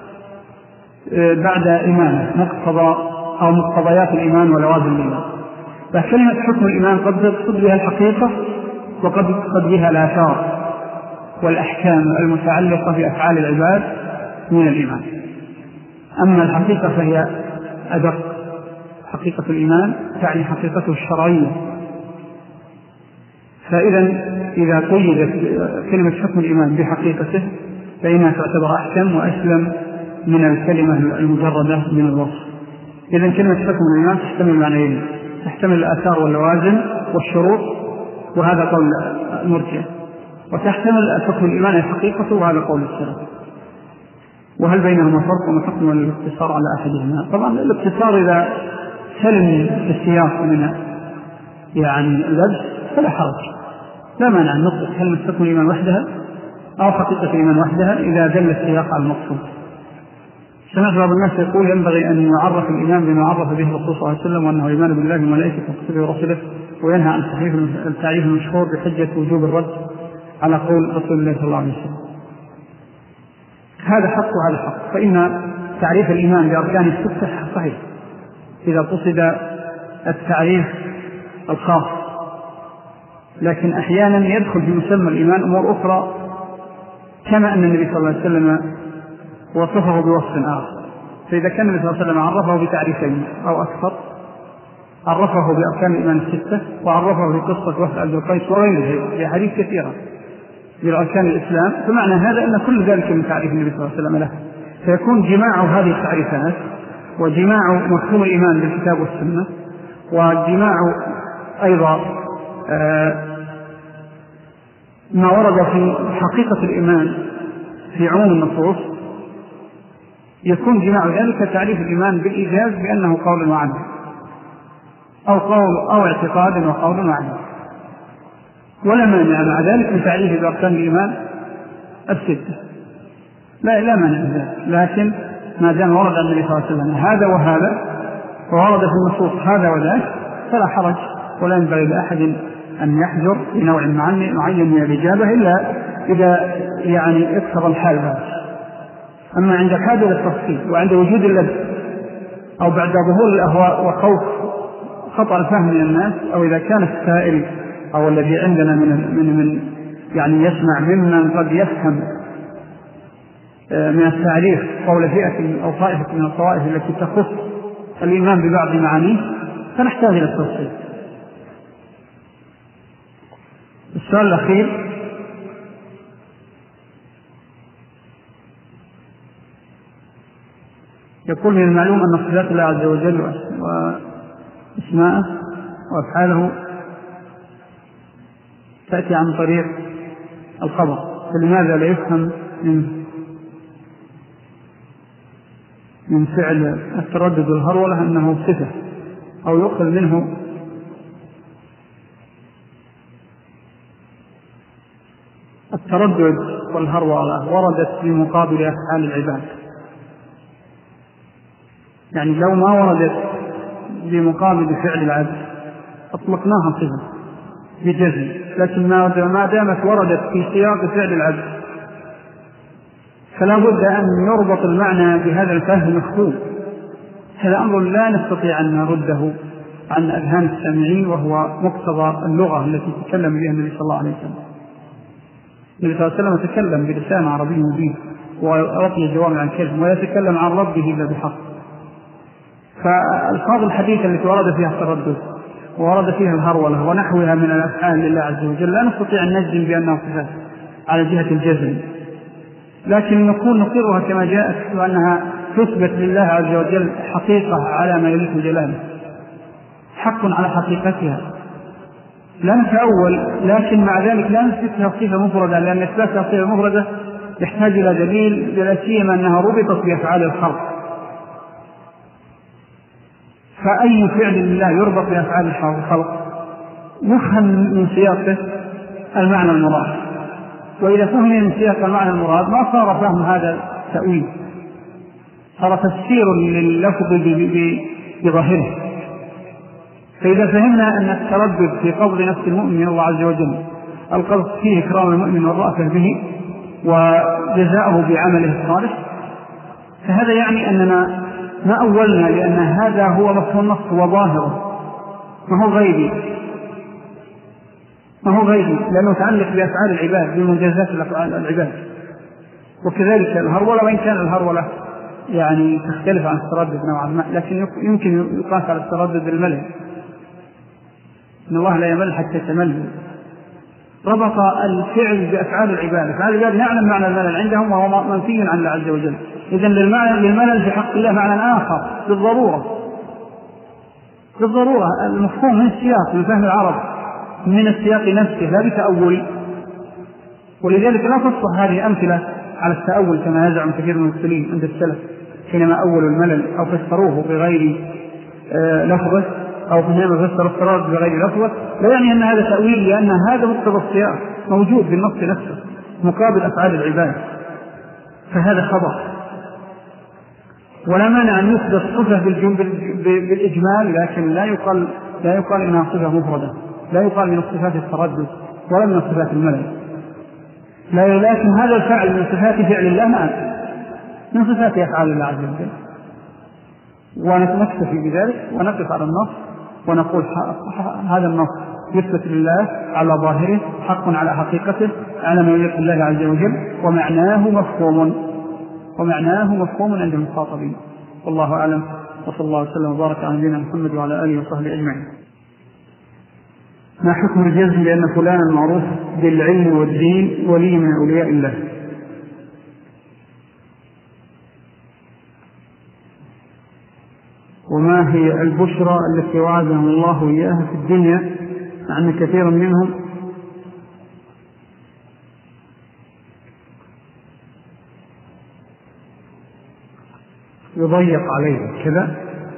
بعد إيمانه، مقتضى أو مقتضيات الإيمان ولوازم الإيمان. فكلمة حكم الإيمان قد تقصد بها الحقيقة وقد تقصد بها الآثار والأحكام المتعلقة بأفعال العباد من الإيمان. أما الحقيقة فهي أدق. حقيقة الإيمان تعني حقيقته الشرعية. فإذا إذا قيدت كلمة حكم الإيمان بحقيقته فإنها تعتبر أحكم وأسلم من الكلمة المجردة من الوصف. إذا كلمة حكم الإيمان تحتمل معنيين، تحتمل الآثار واللوازم والشروط، وهذا قول المرجئة، وتحتمل حكم الإيمان الحقيقة، وهذا قول السلف. وهل بينهما فرق وما حكم الاقتصار على أحدهما؟ طبعا الاقتصار إذا سلم السياق من يعني اللبس فلا حرج، لا مانع أن نطلق كلمة حكم الإيمان وحدها أو حقيقة الإيمان وحدها إذا دل السياق على المقصود. سمعت بعض الناس يقول ينبغي أن يعرف الإيمان بما عرف به الرسول صلى الله عليه وسلم، وأنه إيمان بالله وملائكته وكتبه ورسله، وينهى عن التعريف المشهور بحجة وجوب الرد على قول رسول الله صلى الله عليه وسلم. هذا حق وهذا حق. فإن تعريف الإيمان بأركان الستة صحيح إذا قصد التعريف الخاص، لكن أحيانا يدخل في مسمى الإيمان أمور أخرى، كما أن النبي صلى الله عليه وسلم وصفه بوصف آخر. فإذا كان النبي صلى الله عليه وسلم عرفه بتعريفين أو أكثر، عرفه بأركان الإيمان الستة وعرفه بقصة وفد عبد القيس وغيره في حديث كثيرة بأركان الإسلام، فمعنى هذا أن كل ذلك من تعريف النبي صلى الله عليه وسلم له. فيكون جماع هذه التعريفات وجماع مفهوم الإيمان بالكتاب والسنة وجماع أيضا ما ورد في حقيقة الإيمان في عموم النصوص، يكون جماع ذلك تعريف الإيمان بالإيجاز بأنه قول وعمل، أو قول أو اعتقاد وقول وعمل، ولا مانع مع ذلك من تعريف بأركان الإيمان الستة. لا لا مانع من ذلك، لكن ما دام ورد عن النبي صلى الله عليه وسلم هذا وهذا وورد في النصوص هذا وذاك فلا حرج، ولا ينبغي لأحد أن يحجر بنوع معين من الإجابة إلا إذا يعني اقتضى الحال هذا. أما عند الحاجة للتفصيل وعند وجود اللبس أو بعد ظهور الأهواء وخوف خطأ الفهم من الناس، أو إذا كان السائل أو الذي عندنا من من من يعني يسمع ممن قد يفهم من التعريف قول فئة أو طائفة من الطوائف التي تخص الإيمان ببعض معانيه، فنحتاج إلى التفصيل. السؤال الأخير: يقول من المعلوم أن صفات الله عز وجل واسماءه وأفعاله تأتي عن طريق الخبر، فلماذا لا يفهم من من فعل التردد والهرولة أنه صفة، أو يؤخذ منه التردد والهرولة وردت بمقابل أفعال العباد؟ يعني لو ما وردت بمقابل فعل العبد أطلقناها صفة بجزم، لكن ما دامت وردت في سياق فعل العبد فلا بد أن يربط المعنى بهذا الفهم مفهوم. هذا أمر لا نستطيع أن نرده عن أذهان السامعين، وهو مقتضى اللغة التي تكلم بها النبي صلى الله عليه وسلم. النبي صلى الله عليه وسلم تكلم بلسان عربي مبين ورقي جوامع الكلم، ويتكلم عن ربه إلا بحق. فالفاظ الحديث التي ورد فيها التردد وورد فيها الهرولة ونحوها من الأفعال لله عز وجل لا نستطيع أن نجزم بأنها صفات على جهة الجزم، لكن نقول نقرها كما جاءت، وأنها تثبت لله عز وجل حقيقة على ما يليق جلاله، حق على حقيقتها لا نتأول، لكن مع ذلك لا نثبتها صفة مفردة، لأن إثباتها صفة مفردة يحتاج إلى دليل، لا سيما أنها ربطت بأفعال الخلق. فأي فعل لله يربط بأفعال الخلق يفهم من سياقه المعنى المراد، وإذا فهم من سياق المعنى المراد ما صار فهم هذا تأويل، صار تفسير لللفظ بظاهره. فإذا فهمنا أن التردد في قبض نفس المؤمن من الله عز وجل القبض فيه إكرام المؤمن والرأفة به وجزاؤه بعمله الصالح، فهذا يعني أننا ما أولنا، لأن هذا هو مفهوم النص وظاهره، ما هو غيبي ما هو غيبي لأنه يتعلق بأفعال العباد بمنجزات العباد. وكذلك الهرولة، وإن كان الهرولة يعني تختلف عن التردد نوعا ما، لكن يمكن يقاس على التردد الملل، إن الله لا يمل حتى تمل. ربط الفعل بأفعال العباد، أفعال العباد نعلم معنى الملل عندهم وهو منفي عن الله عز وجل، إذن للملل في حق الله معنى آخر بالضرورة بالضرورة المفهوم من السياق، من فهم العرب، من السياق نفسه لا بتأول. ولذلك لا تصلح هذه أمثلة على التأول كما يزعم كثير من المسلمين عند السلف حينما أولوا الملل أو فسروه بغير آه لفظه، أو حينما فسروا التردد بغير لفظه، لا يعني أن هذا تأويل، لأن هذا مقتضى السياق موجود بالنص نفسه مقابل أفعال العباد، فهذا خبر. ولا مانع أن يثبت صفة بالإجمال، لكن لا يقال لا يقال إنها صفة مفردة، لا يقال من صفات التردد ولا من صفات الملل، لا، لكن هذا الفعل من صفات فعل الله نعم، من صفات أفعال الله عز وجل. ونكتفي بذلك ونقف على النص ونقول هذا النص يثبت لله على ظاهره، حق على حقيقته، على ما يليق الله عز وجل، ومعناه مفهوم ومعناه مفهوم عند المخاطبين. والله أعلم، وصلى الله وسلم وبارك على نبينا محمد وعلى آله وصحبه أجمعين. ما حكم الجزم بأن فلانا معروف بالعلم والدين ولي من أولياء الله؟ وما هي البشرى التي وعدهم الله إياها في الدنيا، أن كثيرا منهم يضيق عليه كذا؟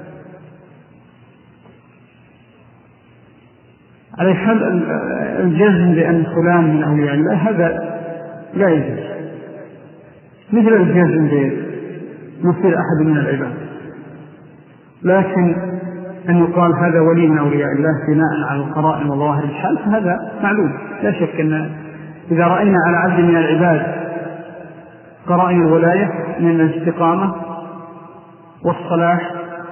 على حال الجزم بأن فلان من أولياء الله هذا لا يجوز مثل الجزم بمصير أحد من العباد، لكن أن يقال هذا ولي من أولياء الله بناء على القرائن وظواهر الحال فهذا معلوم. لا شك أن إذا رأينا على عبد من العباد قرائن الولاية من الاستقامة والصلاح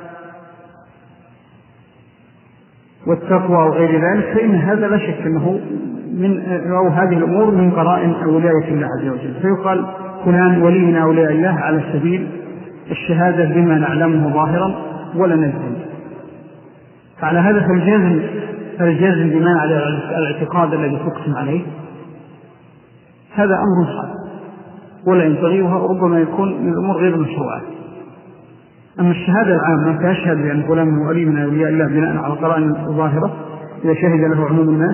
والتقوى وغير ذلك فإن هذا لا شك أنه من أو هذه الأمور من قرائن ولاية الله عز وجل. فيقال فلان ولي من أولياء الله على سبيل الشهادة بما نعلمه ظاهرا ولا نجزم. فعلى هذا فالجزم الجزم بما على الاعتقاد الذي تقسم عليه هذا أمر صعب ولا ينبغي، وربما يكون من الأمور غير مشروعة. أما الشهادة العامة تشهد بأن فلان ولي من أولياء الله بناء على القرائن الظاهرة إذا شهد له عموم الناس،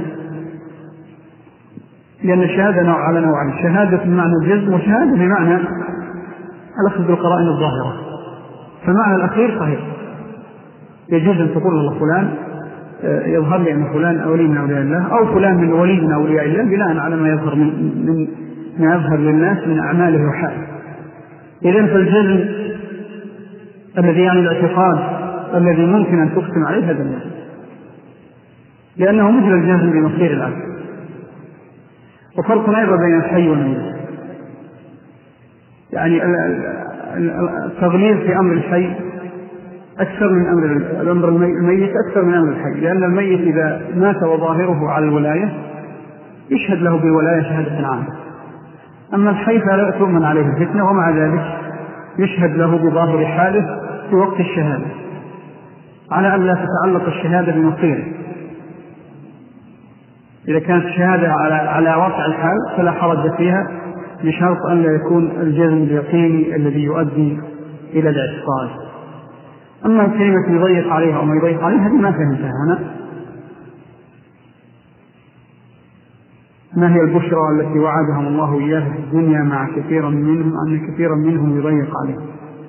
لأن الشهادة نوع على نوعين: شهادة بمعنى الجزم وشهادة بمعنى الأخذ بالقرائن الظاهرة. فمعنى الأخير صحيح، يجوز أن تقول الله فلان يظهر لي أن فلان ولي من أولياء الله أو فلان من ولي من أولياء الله بناء على ما يظهر من, من ما يظهر للناس من أعماله وحاله. إذن فالجزم الذي يعني الاعتقاد الذي ممكن أن تقسم عليه هذا الجزم، لأنه مثل الجزم بمصير العبد. وفرق أيضا بين الحي والميت، يعني التغليظ في أمر الحي أكثر من أمر الأمر الميت أكثر من أمر الحي، لأن الميت إذا مات وظاهره على الولاية يشهد له بولاية شهادة عامة، أما الحي فلا تؤمن عليه الفتنة ومع ذلك يشهد له بظاهر حاله في وقت الشهادة على أن لا تتعلق الشهادة بمصيره. إذا كانت الشهادة على على واقع الحال فلا حرج فيها بشرط أن لا يكون الجزم اليقيني الذي يؤدي إلى الاعتقاد. أما الكلمة يضيق عليها أو ما يضيق عليها هذه ما فهمتها هنا. ما هي البشرى التي وعدهم الله إياها في الدنيا مع كثيرا منهم أن كثيرا منهم يضيق عليهم؟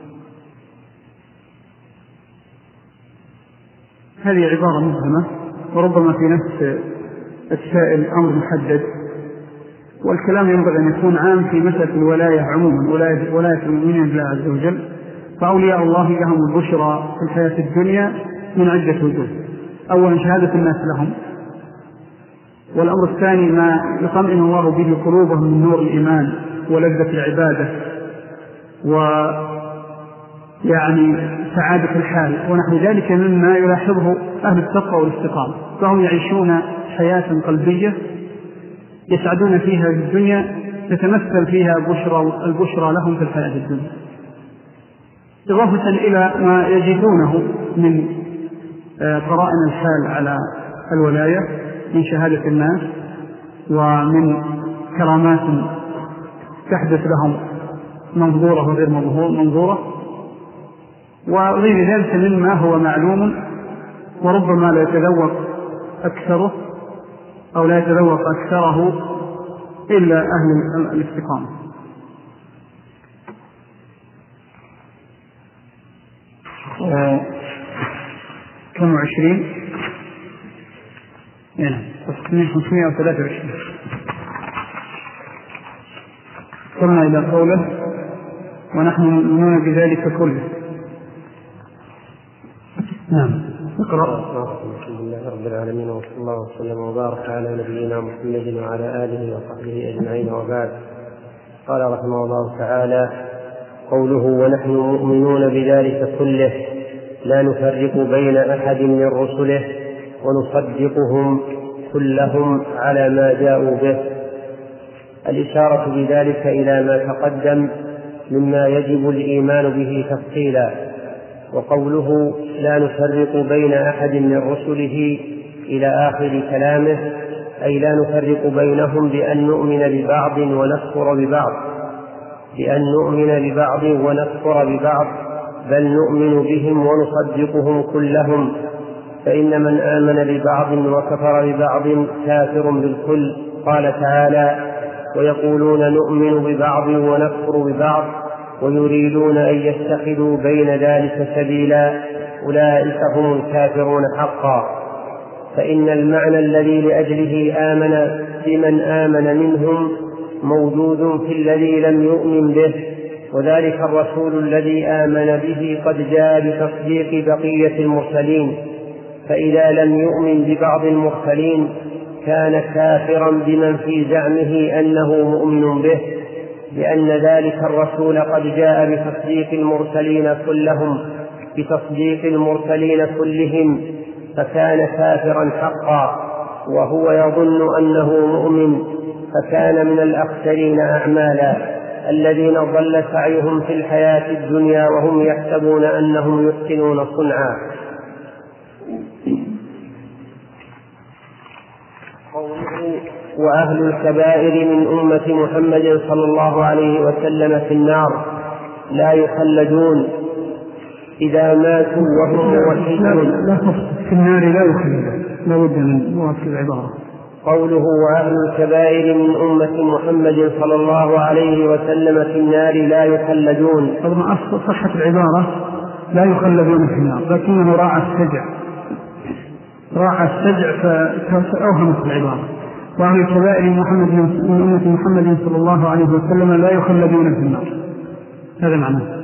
هذه عبارة مبهمة وربما في نفس السائل أمر محدد، والكلام ينبغي أن يكون عام في مسألة الولاية عموما، ولاية, ولاية المؤمنين بالله عز وجل. فأولياء الله لهم البشرى في الحياة الدنيا من عدة وجوه: أولا شهادة الناس لهم، والأمر الثاني ما يطمئن الله به قلوبهم من نور الإيمان ولذة العبادة ويعني سعادة الحال ونحو ذلك مما يلاحظه أهل التقوى والاستقامة، فهم يعيشون حياة قلبية يسعدون فيها في الدنيا تتمثل فيها بشرى البشرى لهم في الحياة الدنيا، إضافة إلى ما يجدونه من قرائن الحال على الولاية من شهادة الناس ومن كرامات تحدث لهم منظورة وغير منظورة وغير ذلك مما هو معلوم وربما لا يتذوق أكثره أو لا يتذوق أكثره إلا أهل الاستقامة. آه كم عشرين يعني خمسمائة وثلاثة وعشرين قلنا إلى قوله ونحن نؤمنون بذلك كله. نعم اقرأ. الحمد لله رب العالمين وصلى الله وسلم وبارك على نبينا محمد وعلى آله وصحبه أجمعين وبعد. قال رحمه الله تعالى: قوله ونحن مؤمنون بذلك كله لا نفرق بين أحد من رسله ونصدقهم كلهم على ما جاءوا به. الإشارة بذلك إلى ما تقدم مما يجب الإيمان به تفصيلا. وقوله لا نفرق بين أحد من رسله إلى آخر كلامه أي لا نفرق بينهم بأن نؤمن ببعض ونكفر ببعض بأن نؤمن ببعض ونكفر ببعض بل نؤمن بهم ونصدقهم كلهم، فإن من آمن ببعض وكفر ببعض كافر بالكل. قال تعالى: ويقولون نؤمن ببعض ونكفر ببعض ويريدون أن يتخذوا بين ذلك سبيلا أولئك هم الكافرون حقا. فإن المعنى الذي لأجله آمن بمن آمن منهم موجود في الذي لم يؤمن به، وذلك الرسول الذي آمن به قد جاء بتصديق بقية المرسلين، فإذا لم يؤمن ببعض المرسلين كان كافرا بمن في زعمه أنه مؤمن به، لأن ذلك الرسول قد جاء بتصديق المرسلين كلهم بتصديق المرسلين كلهم فكان كافرا حقا، وهو يظن أنه مؤمن فكان من الأخسرين أعمالا الذين ضل سعيهم في الحياة الدنيا وهم يحسبون أنهم يحسنون صنعا. قوله وأهل الكبائر من أمة محمد صلى الله عليه وسلم في النار لا يخلدون إذا ماتوا وهم موحدون. لا في النار لا يخلدون، لا بد من موافق العبارة. قوله وأهل الكبائر من أمة محمد صلى الله عليه وسلم في النار لا يخلدون. طبعا أصل صحة العبارة لا يخلدون في النار، لكنه راعى السجع راعى السجع فأوهمت العبارة. وأهل الكبائر من أمة محمد صلى الله عليه وسلم لا يخلدون في النار، هذا معناه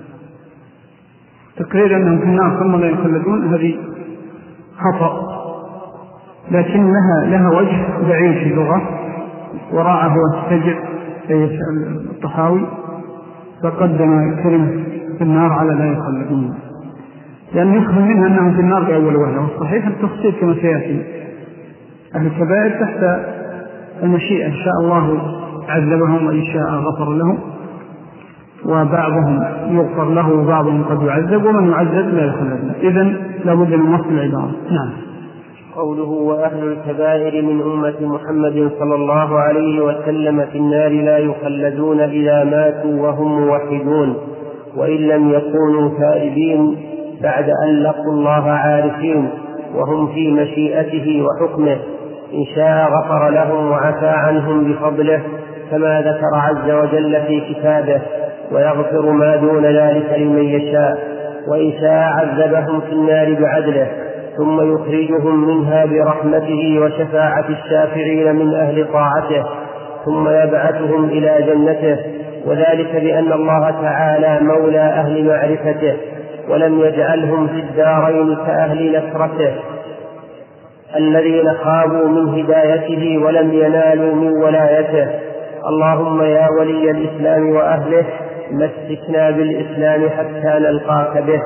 تقرير أنهم في النار ثم لا يخلدون، هذه خطأ، لكن لها, لها وجه بعيد في اللغة، وراءه هو السجع أي الطحاوي، فقدم كلمة في النار على لا يخلدون، لأن يفهم منها أنهم في النار بأول وهلة، والصحيح التفصيل كما سيأتي. أهل الكبائر تحت المشيئة، إن شاء الله عذبهم وإن شاء غفر لهم، وبعضهم يغفر له وبعضهم قد يعذب، ومن يعذب لا يخلدنا. إذن لابد من وصل العبارة. نعم. قوله وأهل الكبائر من أمة محمد صلى الله عليه وسلم في النار لا يخلدون إذا ماتوا وهم موحدون وإن لم يكونوا تائبين بعد أن لقوا الله عارفين وهم في مشيئته وحكمه، إن شاء غفر لهم وعفى عنهم بفضله كما ذكر عز وجل في كتابه، ويغفر ما دون ذلك لمن يشاء، وإن شاء عذبهم في النار بعدله ثم يخرجهم منها برحمته وشفاعة الشافعين من أهل طاعته ثم يبعثهم إلى جنته، وذلك بأن الله تعالى مولى أهل معرفته ولم يجعلهم في الدارين كأهل نكرته الذين خابوا من هدايته ولم ينالوا من ولايته. اللهم يا ولي الإسلام وأهله مسكنا بالإسلام حتى نلقاك به.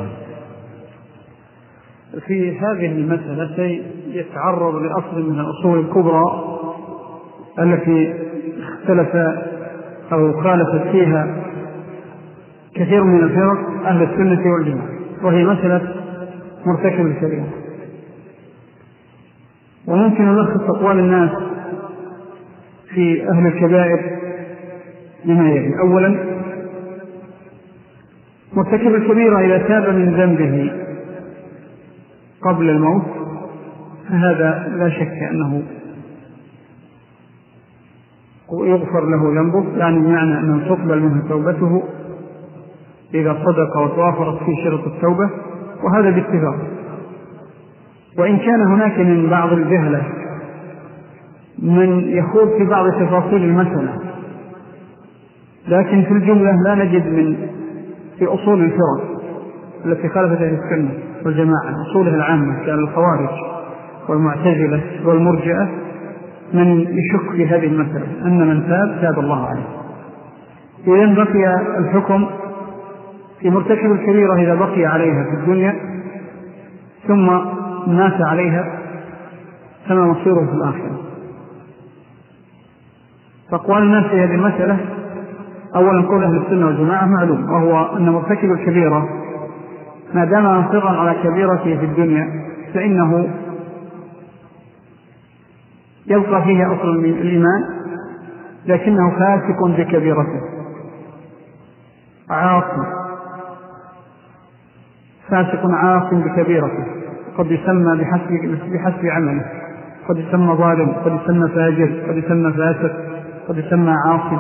في هذه المسألة يتعرض لأصل من الأصول الكبرى التي اختلف أو خالفت فيها كثير من الفرق أهل السنة والجماعة، وهي مسألة مرتكب الكبيرة. وممكن نلخص أقوال الناس في أهل الكبائر لما يلي. أولا، مرتكب الكبيرة إذا تاب من ذنبه قبل الموت فهذا لا شك أنه يغفر له ذنبه، يعني بمعنى أنه تقبل منه توبته إذا صدق وتوافرت في شرط التوبة، وهذا باتفاق. وإن كان هناك من بعض الجهلة من يخوض في بعض تفاصيل المسألة، لكن في الجملة لا نجد من في أصول الفرق التي خالفت أهل السنة والجماعة أصولها العامة كالخوارج والمعتزلة والمرجئة من يشك في هذه المسألة أن من تاب تاب الله عليه. إذن بقي الحكم في مرتكب الكبيرة إذا بقي عليها في الدنيا ثم مات عليها فما مصيره في الآخرة. فأقوال الناس في هذه المسألة: أولا قول أهل السنة والجماعة معلوم، وهو أن مرتكب الكبيرة ما دام مصرا على كبيرته في الدنيا فإنه يبقى فيه أصل من الإيمان، لكنه فاسق بكبيرته، عاصي، فاسق عاص بكبيرته، قد يسمى بحسب, بحسب عمله، قد يسمى ظالم، قد يسمى فاجر، قد يسمى فاسق، قد يسمى عاصي،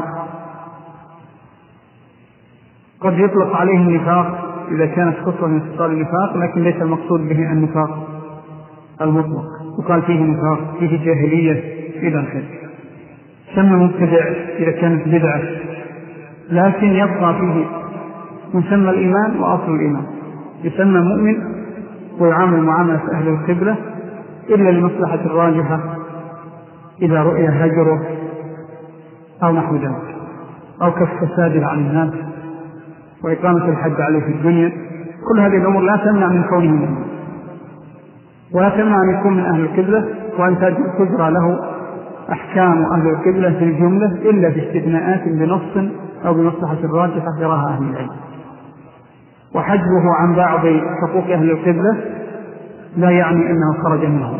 قد يطلق عليه النفاق إذا كانت خصوة من خصال النفاق، لكن ليس المقصود به النفاق المطلق، وقال فيه نفاق، فيه جاهلية إلى آخره. سمى مبتدع إذا كانت بدعة لكن يبقى فيه مسمى الإيمان وأصل الإيمان، يسمى مؤمن ويعامل معاملة أهل القبلة إلا لمصلحة الراجحة إذا رؤي هجره أو نحو ذلك، أو كف فساده عن الناس وإقامة الحد عليه في الدنيا. كل هذه الأمور لا تمنع من كونه مؤمن، ولا تمنع أن يكون من أهل القبلة وأن تجرى له أحكام أهل القبلة في الجملة إلا في استثناءات بنص أو بمصلحة الراجحة يراها أهل العلم. وحجبه عن بعض حقوق أهل القبلة لا يعني أنه خرج منهم،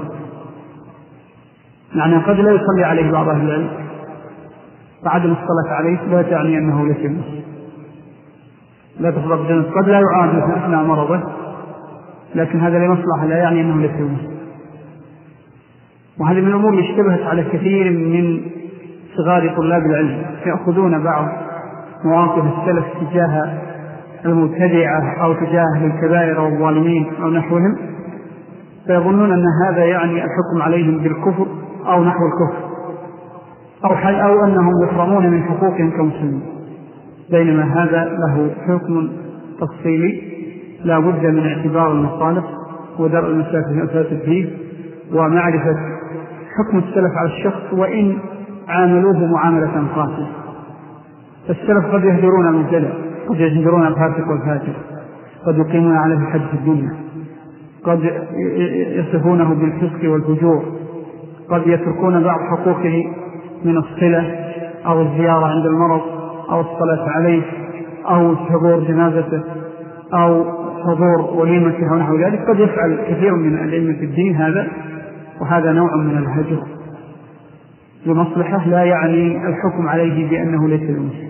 يعني قد لا يصلي عليه بعض أهل العلم، فعدم الصلاة عليه لا تعني أنه ليس مسلم، لا تفضل جنة، قد لا يعاد مثل أثناء مرضه، لكن هذا لمصلحة لا يعني أنه ليس مسلم. وهذه من الأمور اللي اشتبهت على كثير من صغار طلاب العلم، يأخذون بعض مواقف السلف تجاه المبتدعة أو تجاه الكبائر أو الظالمين أو نحوهم، فيظنون أن هذا يعني الحكم عليهم بالكفر أو نحو الكفر، أو, أو أنهم يحرمون من حقوقهم كمسلمين، بينما هذا له حكم تفصيلي لا بد من اعتبار المصالح ودرء المفاسد فيه ومعرفة حكم السلف على الشخص وإن عاملوه معاملة خاصة. السلف قد يهجرون المبتدع، قد يهجرون الفاسق والفاجر، قد يقيمون عليه الحد في الدنيا، قد يصفونه بالفسق والفجور، قد يتركون بعض حقوقه من الصلة أو الزيارة عند المرض أو الصلاة عليه أو حضور جنازته أو حضور وليمته ونحو ذلك. قد يفعل كثير من الأئمة في الدين هذا، وهذا نوع من الهجر لمصلحة لا يعني الحكم عليه بأنه ليس بمسلم،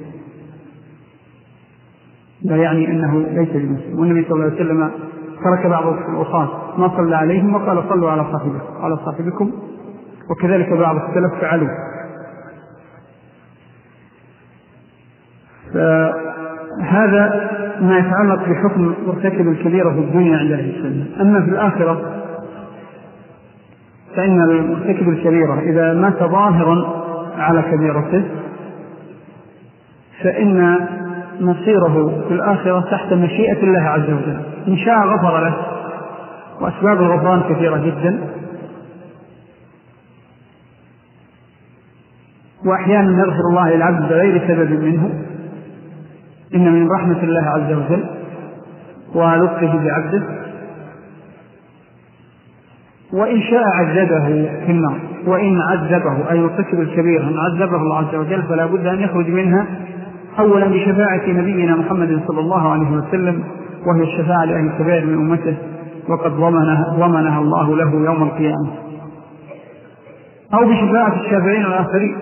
لا يعني أنه ليس بمسلم. والنبي صلى الله عليه وسلم ترك بعض الأصحاب ما صلى عليهم وقال صلوا على صاحبكم على صاحبكم وكذلك بعض السلف فعلوا. فهذا ما يتعلق بحكم مرتكب الكبيرة في الدنيا عند أهل السنة. أما في الآخرة فإن المرتكب الكبيرة إذا مات ظاهرا على كبيرته فإن مصيره في الآخرة تحت مشيئة الله عز وجل، إن شاء غفر له، وأسباب الغفران كثيرة جدا، وأحيانا يغفر الله للعبد بغير سبب منه، إن من رحمة الله عز وجل ولطفه بعبده، وإن شاء عذبه في النار، وإن عذبه أي يرتكب الكبير أن عذبه الله عز وجل فلا بد أن يخرج منها أولا بشفاعة نبينا محمد صلى الله عليه وسلم، وهي الشفاعة لأهل الكبائر من أمته، وقد ضمنها, ضمنها الله له يوم القيامة، أو بشفاعة الشافعين والآخرين،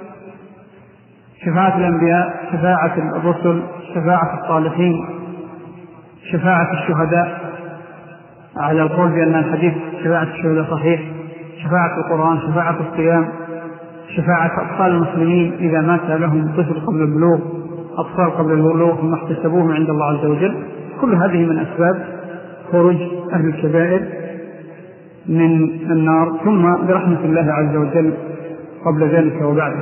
شفاعة الأنبياء، شفاعة الرسل، شفاعة الصالحين، شفاعة الشهداء على القول بأن الحديث شفاعة الشهداء صحيح، شفاعة القرآن، شفاعة الصيام، شفاعة أطفال المسلمين إذا مات لهم طفل قبل البلوغ، أطفال قبل البلوغ ثم احتسبوهم عند الله عز وجل. كل هذه من أسباب خروج أهل الكبائر من النار، ثم برحمة الله عز وجل قبل ذلك وبعده.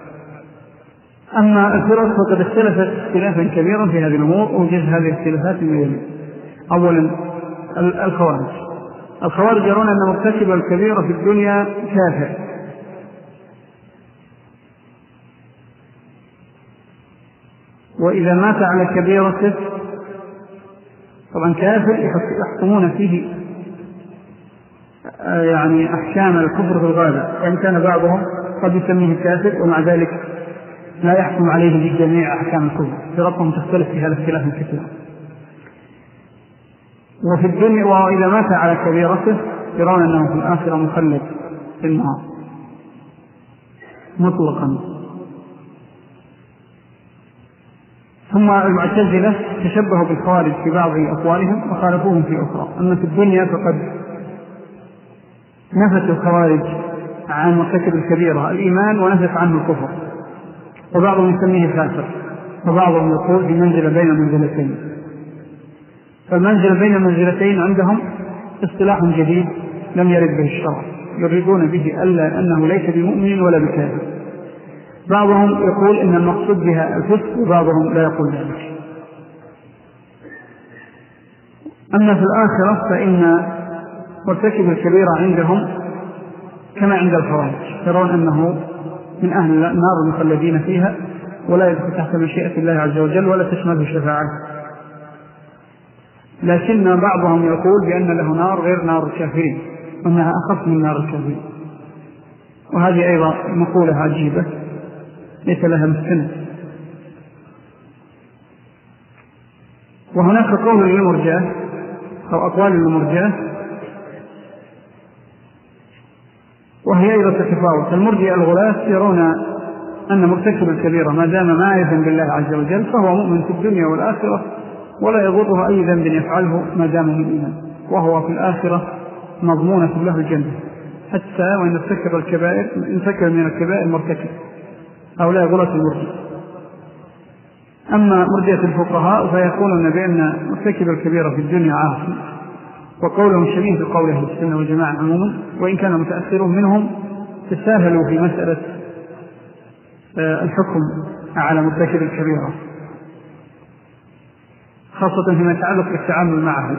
أما الفرق فقد اختلفت اختلافا كبيرا في هذه الأمور، ووجد هذه الاختلافات من أولا الخوارج. الخوارج يرون أن مرتكب الكبيرة في الدنيا كافر، وإذا مات على كبيرته طبعا كافر يحكمون فيه يعني أحكام الكفر في الغالب، وإن كان بعضهم قد يسميه كافر ومع ذلك لا يحكم عليه بجميع أحكام الكفر، فرقهم تختلف في هذا الاختلاف الكثير. وفي الدنيا وإذا مات على كبيرته يرون أنه في الآخرة مخلد في النار مطلقا. ثم المعتزلة تشبهوا بالخوارج في بعض أقوالهم وخالفوهم في أخرى. أما في الدنيا فقد نفت الخوارج عن مرتكب الكبيرة الإيمان ونفت عنه الكفر، وبعضهم يسميه كافر، وبعضهم يقول بمنزلة بين منزلتين. فالمنزلة بين منزلتين عندهم اصطلاح جديد لم يرد به الشرع، يريدون به ألا أنه ليس بمؤمن ولا بكافر، بعضهم يقول إن المقصود بها الفسق وبعضهم لا يقول ذلك. أما في الآخرة فإن مرتكب الكبيرة عندهم كما عند الخوارج، يرون أنه من أهل النار المخلدين فيها ولا يدخل تحت مشيئة الله عز وجل ولا تشمله شفاعة. لكن بعضهم يقول بأن له نار غير نار الكافرين وأنها أخف من نار الكافرين، وهذه أيضا مقولة عجيبة ليس لها مستند. وهناك قول للمرجئة أو أقوال للمرجئة وهي أيضا تتفاوت. المرجئة الغلاة يرون أن مرتكب الكبيرة ما دام ما يذنب بالله عز وجل فهو مؤمن في الدنيا والآخرة ولا يضره أي ذنب يفعله ما دام مؤمنا، وهو في الآخرة مضمونة له الجنة حتى وإن ارتكب الكبائر إن ارتكب من الكبائر مرتكب. هؤلاء غلاة المرجئة. أما مرجئة الفقهاء فيقولون بأن مرتكب الكبيرة في الدنيا عاصي، وقولهم شبيه بقول أهل السنة والجماعة عموما، وإن كان متأخرون منهم تساهلوا في مسألة الحكم على مرتكب الكبيرة خاصة فيما يتعلق بالتعامل معه.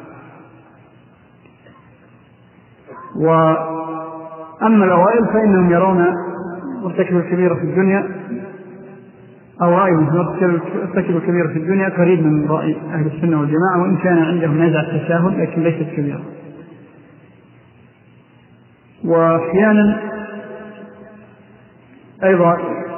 وأما الأوائل فإنهم يرون مرتكب الكبيرة في الدنيا أو رأيهم مرتكب الكبيرة في الدنيا قريب من رأي أهل السنة والجماعة، وإن كان عندهم نزع التساهل لكن ليست كبيرة. وأحيانا أيضا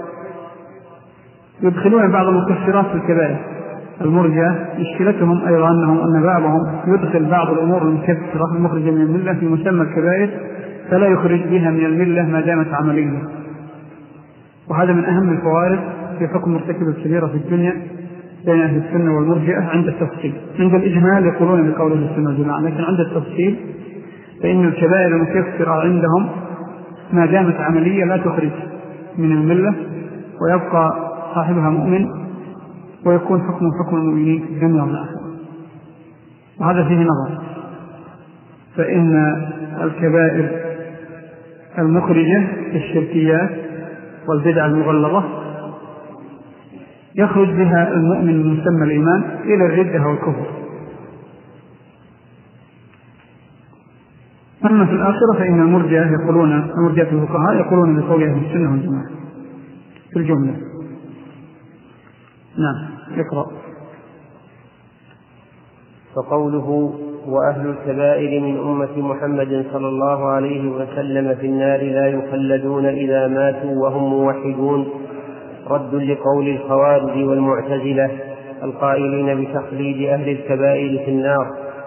يدخلون بعض المكفرات في الكبائر. المرجئة مشكلتهم أيضا أنهم أن بعضهم يدخل بعض الأمور المكفرة المخرجة من الملة في مسمى الكبائر فلا يخرج بها من الملة ما دامت عملية، وهذا من أهم الفوارق في حكم مرتكب الكبيرة في الدنيا بين أهل السنة والمرجئة عند التفصيل. عند الإجمال يقولون بقول أهل السنة والجماعة، لكن عند التفصيل فإن الكبائر المكفرة عندهم ما دامت عملية لا تخرج من الملة ويبقى صاحبها مؤمن ويكون حكم حكم المؤمنين في الدنيا والآخرة، وهذا فيه نظر. فإن الكبائر المخرجة كالشركيات والبدع المغلظة يخرج بها المؤمن من مسمى الإيمان إلى الردة والكفر. أما في الآخرة فإن المرجئة يقولون المرجئة الفقهاء يقولون بقول أهل السنة والجماعة في الجملة. نعم اقرأ. فقوله وأهل الكبائر من أمة محمد صلى الله عليه وسلم في النار لا يخلدون إذا ماتوا وهم موحدون رد لقول الخوارج والمعتزلة القائلين بتخليد أهل الكبائر في النار،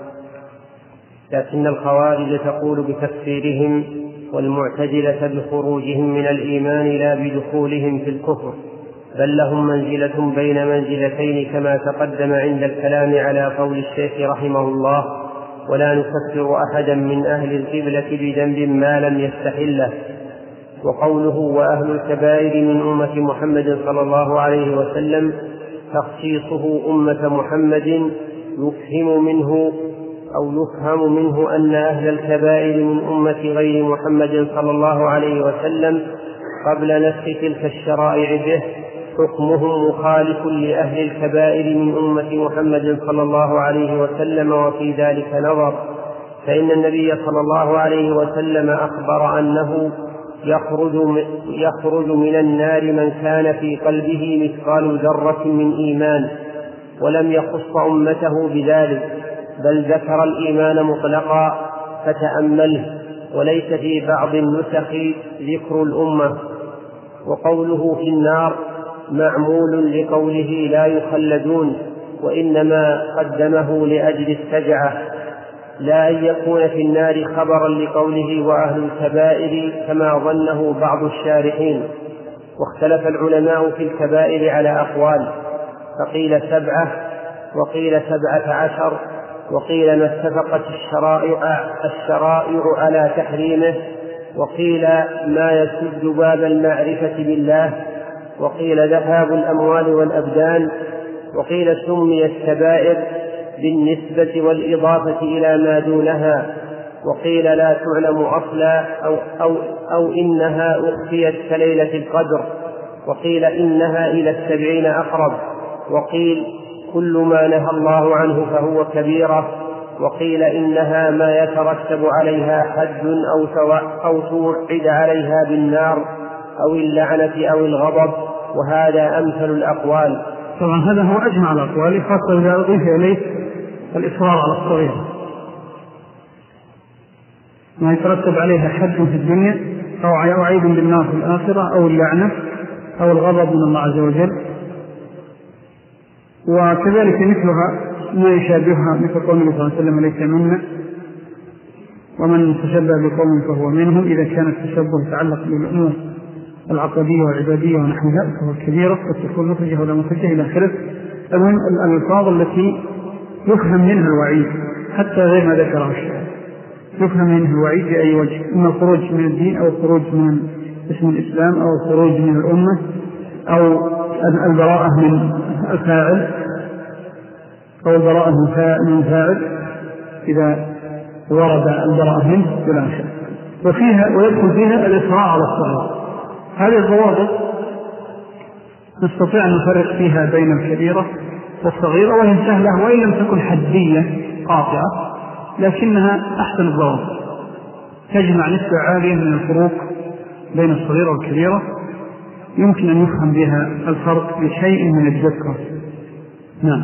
لكن الخوارج تقول بتكفيرهم والمعتزلة بخروجهم من الإيمان لا بدخولهم في الكفر، بل لهم منزلة بين منزلتين كما تقدم عند الكلام على قول الشيخ رحمه الله: ولا نكفر أحدا من أهل القبلة بذنب ما لم يستحله. وقوله وأهل الكبائر من أمة محمد صلى الله عليه وسلم تخصيصه أمة محمد يفهم منه أو يفهم منه أن أهل الكبائر من أمة غير محمد صلى الله عليه وسلم قبل نسخ تلك الشرائع به حكمهم مخالف لأهل الكبائر من أمة محمد صلى الله عليه وسلم. وفي ذلك نظر، فإن النبي صلى الله عليه وسلم أخبر أنه يخرج يخرج من النار من كان في قلبه مثقال ذرة من إيمان، ولم يخص أمته بذلك، بل ذكر الإيمان مطلقا فتأمله، وليس في بعض النسخ ذكر الأمة. وقوله في النار معمول لقوله لا يخلدون، وإنما قدمه لأجل السجعة، لا أن يكون في النار خبرا لقوله وأهل الكبائر كما ظنه بعض الشارحين. واختلف العلماء في الكبائر على أقوال، فقيل سبعة وقيل سبعة عشر وقيل ما اتفقت الشرائع, الشرائع على تحريمه، وقيل ما يسد باب المعرفة بالله، وقيل ذهاب الأموال والأبدان، وقيل سمي الكبائر بالنسبة والإضافة إلى ما دونها، وقيل لا تعلم أصلا أو, أو, أو إنها أخفيت كليلة القدر، وقيل إنها إلى السبعين أقرب، وقيل كل ما نهى الله عنه فهو كبيرة، وقيل إنها ما يترتب عليها حد أو توعد عليها بالنار أو اللعنة أو الغضب، وهذا أمثل الأقوال. طبعا هذا هو أجمع الأقوال، خاصة إذا أضيف إليه الإصرار على الصغيرة، ما يترتب عليها حد في الدنيا أو وعيد بالنار في الآخرة أو اللعنة أو الغضب من الله عز وجل. وكذلك مثلها ما يشابهها مثل قول النبي صلى الله عليه وسلم ليس منا ومن تشبه بقوم فهو منهم، إذا كان التشبه يتعلق بالأمور العقدية والعبادية ونحوها فهو كبيرة قد تكون مخرجة ولا مخرجة إلى آخره. المهم الألفاظ التي يفهم منها الوعيد حتى غير ما ذكره الشيخ، يفهم منها الوعيد بأي وجه، إما الخروج من الدين أو الخروج من اسم الإسلام أو الخروج من الأمة أو البراءة من الفاعل أو البراءة من فاعل إذا ورد البراءة منه إلى آخره. وفيها ويدخل فيها الإصرار على الصغيرة. هذه الضوابط نستطيع أن نفرق فيها بين الكبيرة والصغيرة، وهي سهلة وإن لم تكن حدية قاطعة، لكنها أحسن الضوابط، تجمع نسبة عالية من الفروق بين الصغيرة والكبيرة، يمكن أن يفهم بها الفرق بشيء من الذكر. نعم.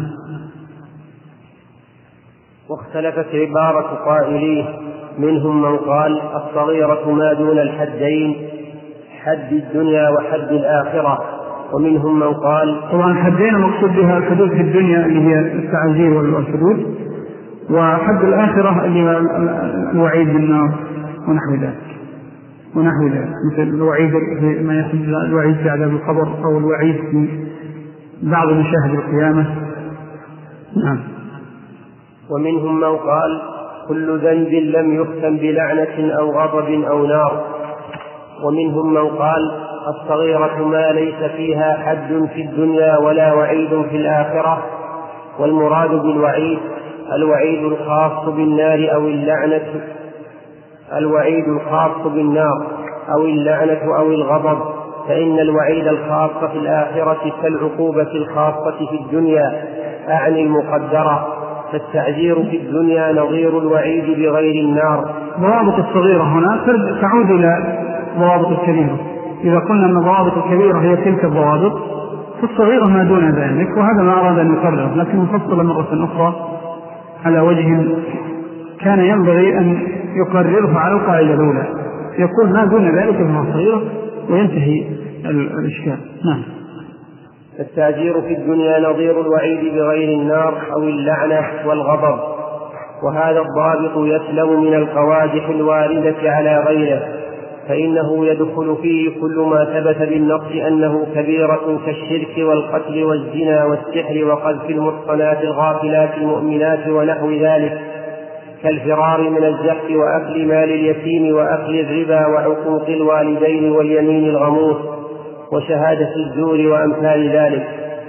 واختلفت عبارة قائليه، منهم من قال الصغيرة ما دون الحدين، حد الدنيا وحد الآخرة، ومنهم من قال طبعا الحدين المقصود بها الحدود في الدنيا اللي هي التعزير والحدود، وحد الآخرة اللي هي الوعيد بالنار ونحو ذلك ونحو ذلك مثل الوعيد ما يحدث الوعيد في عذاب القبر أو الوعيد في بعض مشاهد القيامة. نعم. ومنهم من قال كل ذنب لم يختم بلعنة أو غضب أو نار، ومنهم من قال الصغيرة ما ليس فيها حد في الدنيا ولا وعيد في الآخرة، والمراد بالوعيد الوعيد الخاص بالنار أو اللعنة الوعيد الخاص بالنار أو اللعنة أو الغضب، فإن الوعيد الخاص في الآخرة كالعقوبة الخاصة في الدنيا، أعني المقدرة، فالتعزير في الدنيا نظير الوعيد بغير النار. ضوابط الصغيرة هنا تعود إلى ضوابط الكبيرة. إذا قلنا أن ضوابط الكبيرة هي تلك الضوابط، فالصغيرة ما دون ذلك، وهذا ما أراد أن يقرر، لكن نفصل مرة أخرى على وجه كان ينبغي أن يقرره على القاعدة الأولى، يقول ما دون ذلك فهو صغيرة وينتهي الإشكال. نعم. التعزير في الدنيا نظير الوعيد بغير النار أو اللعنة والغضب، وهذا الضابط يسلم من القوادح الواردة على غيره، فإنه يدخل فيه كل ما ثبت بالنص أنه كبيرة كالشرك والقتل والزنا والسحر وقذف المحصنات الغافلات المؤمنات ونحو ذلك، كالفرار من الزحف وأكل مال اليتيم وأكل الربا وعقوق الوالدين واليمين الغموس وشهادة الزور وأمثال ذلك.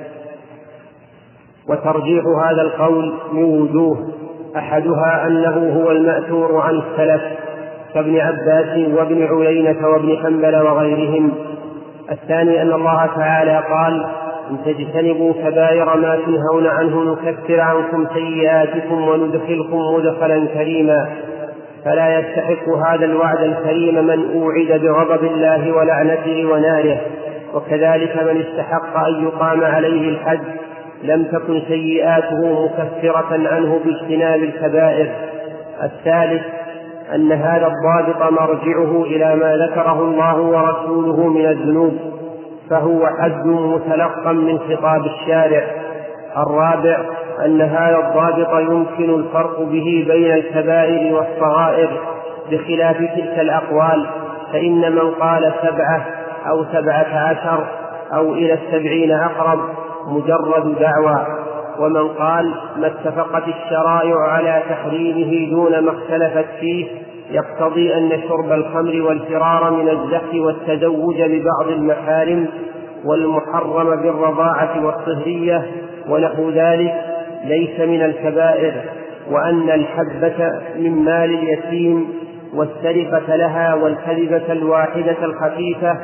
وترجيح هذا القول من وجوه، أحدها أنه هو المأثور عن السلف كابن عباس وابن عيينة وابن حنبل وغيرهم. الثاني أن الله تعالى قال إن تجتنبوا كبائر ما تنهون عنه نكفر عنكم سيئاتكم وندخلكم مدخلا كريما، فلا يستحق هذا الوعد الكريم من أوعد بغضب الله ولعنته وناره، وكذلك من استحق أن يقام عليه الحد لم تكن سيئاته مكفرة عنه باجتناب الكبائر. الثالث أن هذا الضابط مرجعه إلى ما ذكره الله ورسوله من الذنوب، فهو حد متلقى من خطاب الشارع. الرابع أن هذا الضابط يمكن الفرق به بين الكبائر والصغائر بخلاف تلك الأقوال، فإن من قال سبعة أو سبعة عشر أو إلى السبعين أقرب مجرد دعوى، ومن قال ما اتفقت الشرائع على تحريمه دون ما اختلفت فيه يقتضي أن شرب الخمر والفرار من الزحف والتزوج ببعض المحارم والمحرم بالرضاعة والصهرية ونحو ذلك ليس من الكبائر، وأن الحبة من مال اليتيم والسرقة لها والكذبة الواحدة الخفيفة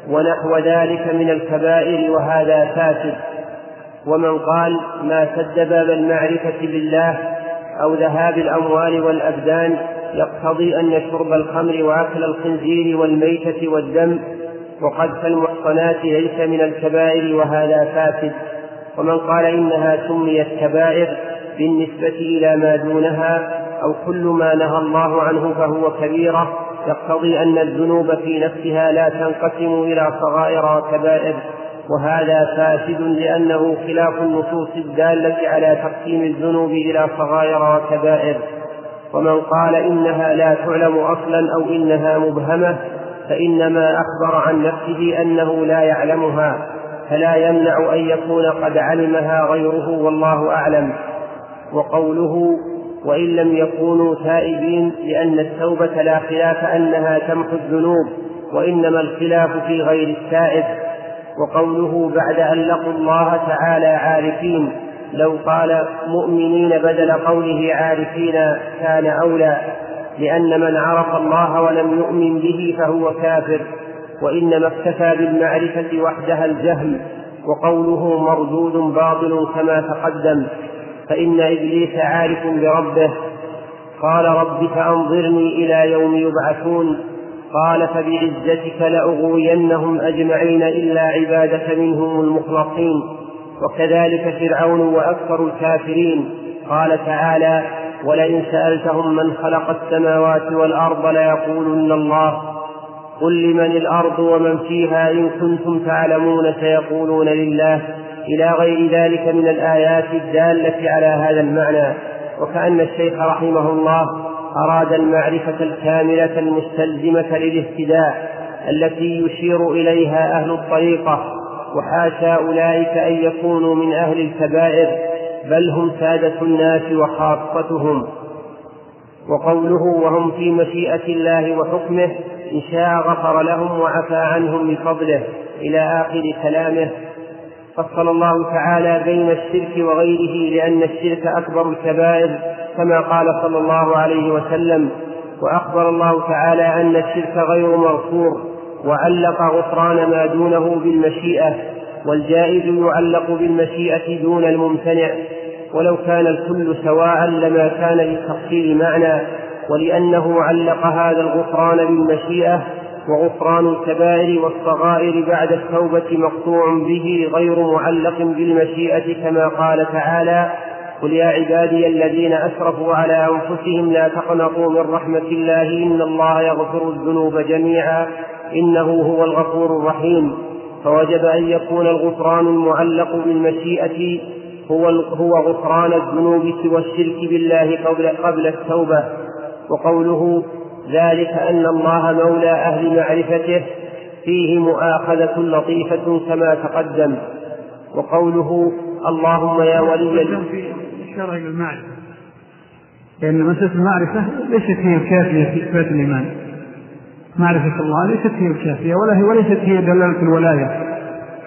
ونحو ذلك من الكبائر، وهذا فاسد. ومن قال ما سد باب المعرفة بالله أو ذهاب الأموال والأبدان يقتضي أن شرب الخمر وأكل الخنزير والميتة والدم وقذف المحصنات ليس من الكبائر، وهذا فاسد. ومن قال إنها سميت كبائر بالنسبة إلى ما دونها أو كل ما نهى الله عنه فهو كبيرة يقتضي أن الذنوب في نفسها لا تنقسم إلى صغائر وكبائر، وهذا فاسد لأنه خلاف النصوص الدالة على تقسيم الذنوب إلى صغائر وكبائر. ومن قال إنها لا تعلم أصلا أو إنها مبهمة فإنما أخبر عن نفسه أنه لا يعلمها، فلا يمنع أن يكون قد علمها غيره، والله أعلم. وقوله وإن لم يكونوا تائبين، لأن التوبة لا خلاف أنها تمحو الذنوب، وإنما الخلاف في غير التائب. وقوله بعد أن لقوا الله تعالى عارفين، لو قال مؤمنين بدل قوله عارفين كان أولى، لأن من عرف الله ولم يؤمن به فهو كافر، وإنما اكتفى بالمعرفة وحدها الجهل. وقوله مردود باطل كما تقدم، فإن إبليس عارف بربه، قال رب فأنظرني إلى يوم يبعثون، قال فبعزتك لأغوينهم أجمعين إلا عبادك منهم المخلصين. وكذلك فرعون وأكثر الكافرين، قال تعالى ولئن سألتهم من خلق السماوات والأرض ليقولن الله، قل لمن الأرض ومن فيها إن كنتم تعلمون سيقولون لله، إلى غير ذلك من الآيات الدالة على هذا المعنى. وكأن الشيخ رحمه الله أراد المعرفة الكاملة المستلزمة للاهتداء التي يشير إليها أهل الطريقة، وحاشا أولئك أن يكونوا من أهل الكبائر، بل هم سادة الناس وخاصتهم. وقوله وهم في مشيئة الله وحكمه، إن شاء غفر لهم وعفى عنهم بفضله، إلى آخر كلامه. فصل الله تعالى بين الشرك وغيره، لأن الشرك أكبر الكبائر كما قال صلى الله عليه وسلم. وأخبر الله تعالى أن الشرك غير مغفور، وعلق غفران ما دونه بالمشيئة، والجائز يعلق بالمشيئة دون الممتنع، ولو كان الكل سواء لما كان للتفصيل معنى، ولأنه علق هذا الغفران بالمشيئة، وغفران الكبائر والصغائر بعد التوبة مقطوع به غير معلق بالمشيئة، كما قال تعالى قل يا عبادي الذين أسرفوا على أنفسهم لا تقنطوا من رحمة الله إن الله يغفر الذنوب جميعا إنه هو الغفور الرحيم. فوجب أن يكون الغفران المعلق بالمشيئة هو هو غفران الذنوب سوى الشرك بالله قبل, قبل التوبة. وقوله ذلك أن الله مولى أهل معرفته فيه مؤاخذة لطيفة كما تقدم. وقوله اللهم يا ولي في إشارة إلى المعرفة، لأن مسألة المعرفة ليست هي الكافية في إثبات الإيمان. معرفة الله ليست هي الكافية، ولا هي وليست هي دلالة الولاية،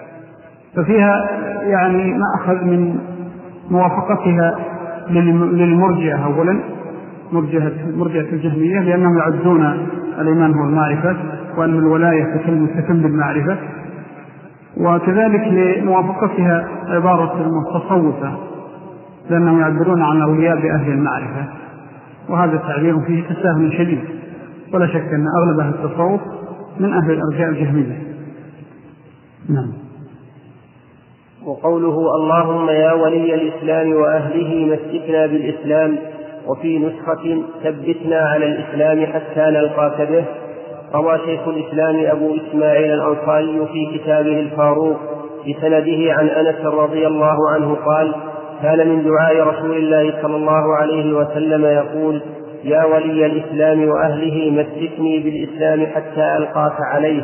ففيها يعني نأخذ من موافقتها للمرجئة أولا، مرجئة الجهمية، لأنهم يعدون الإيمان هو المعرفة، وأن الولاية تتم بالمعرفة، وكذلك لموافقتها عبارة المتصوفة، لأنهم يعبرون عن أولياء بأهل المعرفة، وهذا التعبير فيه تساهل شديد، ولا شك أن أغلب أهل التصوف من أهل الأرجاء الجهمية. نعم. وقوله اللهم يا ولي الإسلام وأهله مسكنا بالإسلام، وفي نسخة ثبتنا على الإسلام حتى نلقاك به. روى شيخ الإسلام أبو إسماعيل الأنصاري في كتابه الفاروق بسنده عن أنس رضي الله عنه قال كان من دعاء رسول الله صلى الله عليه وسلم يقول يا ولي الإسلام وأهله مسكني بالإسلام حتى ألقاك عليه.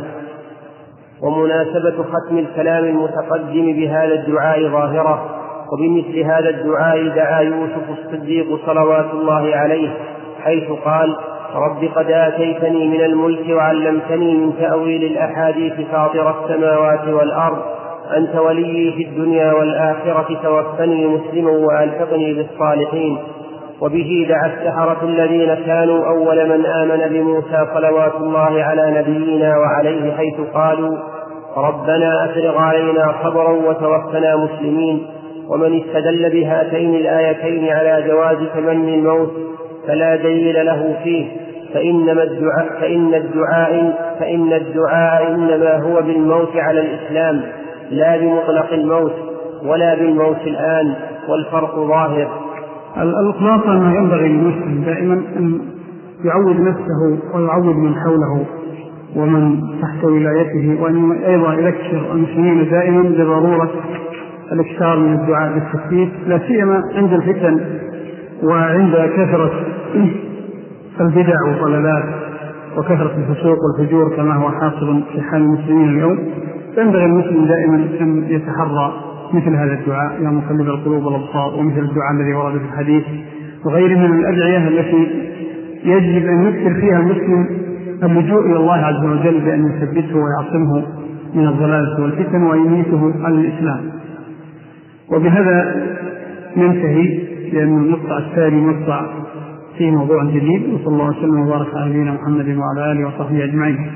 ومناسبة ختم الكلام المتقدم بهذا الدعاء ظاهرة، وبمثل هذا الدعاء دعا يوسف الصديق صلوات الله عليه حيث قال رب قد آتيتني من الملك وعلمتني من تأويل الأحاديث فاطر السماوات والأرض أنت ولي في الدنيا والآخرة توفني مسلما وألحقني بالصالحين. وبه دعا السحرة الذين كانوا أول من آمن بموسى صلوات الله على نبينا وعليه حيث قالوا ربنا أفرغ علينا صبرا وتوفنا مسلمين. ومن استدل بهاتين الآيتين على جواز تمني الموت فلا دليل له فيه، فإنما الدعاء فإن الدعاء فإن الدعاء إنما هو بالموت على الإسلام لا بمطلق الموت ولا بالموت الآن، والفرق ظاهر. الخلاصة أنه ينبغي للمسلم دائما أن يعود نفسه ويعود من حوله ومن تحت ولايته، وأن أيضا يذكر المسلمين دائما بضرورة الاكثار من الدعاء بالتثبيت، لا سيما عند الفتن وعند كثرة البدع والضلالات وكثرة الفسوق والفجور كما هو حاصل في حال المسلمين اليوم. فينبغي المسلم دائما أن يتحرى مثل هذا الدعاء يا مقلب القلوب والأبصار، ومثل الدعاء الذي ورد في الحديث وغيره من الأدعية التي يجب أن يكثر فيها المسلم اللجوء إلى الله عز وجل بأن يثبته ويعصمه من الضلال والفتن ويميته على الإسلام. وبهذا ننتهي، لأن المقطع الثاني مقطع فيه موضوع جديد. وصلى الله وسلم وبارك على نبينا محمد وعلى آله وصحبه أجمعين.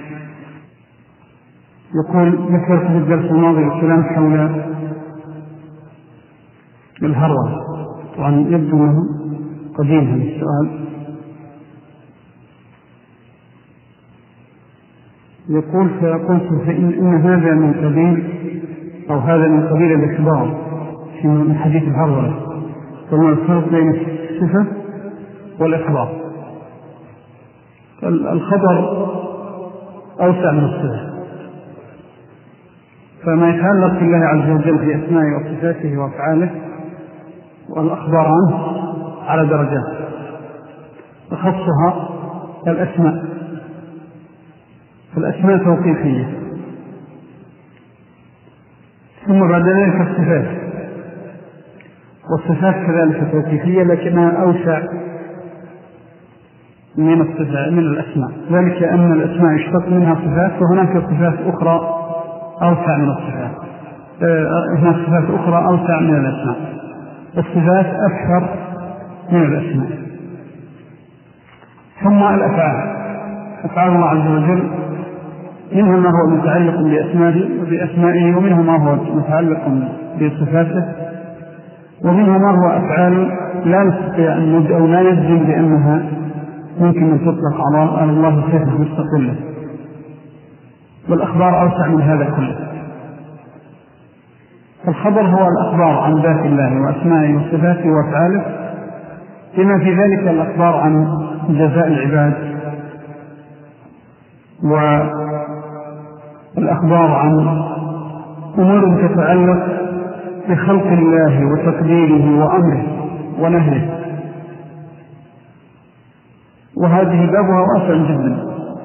يقول: ذكرت في الدرس الماضي الكلام حول الهروة، طبعا يبدو أنه قديم هذا السؤال. يقول: فقلت فإن إن هذا من قبيل أو هذا من قبيل الإخبار من حديث الهروة، فما الفرق بين الصفة والإخبار؟ الخبر أوسع من الصفة، فما يتعلق بالله عز وجل في أسمائه وصفاته وأفعاله والأخبار عنه على درجات، أخصها الأسماء. الأسماء توقيفية، ثم بعد ذلك الصفات، والصفات كذلك توقيفية لكنها أوسع من الصفات من الأسماء، ذلك أن الأسماء يشتق منها صفات، وهناك صفات أخرى أوسع من الصفات، هناك صفات أخرى أوسع من الأسماء، الصفات أكثر من الأسماء. ثم الأفعال، أفعال الله عز وجل منها ما هو متعلق بأسمائه وبأسمائه، ومنها ما هو متعلق بصفاته، ومنها ما هو أفعال لا نستطيع أن نجد أو لا نجزم بأنها ممكن أن تطلق على الله صفة مستقلة، والأخبار أوسع من هذا كله. الخبر هو الأخبار عن ذات الله وأسمائه وصفاته وأفعاله، بما في ذلك الأخبار عن جزاء العباد، والأخبار عن أمور تتعلق بخلق الله وتقديره وأمره ونهيه، وهذه بابها واسع جدا.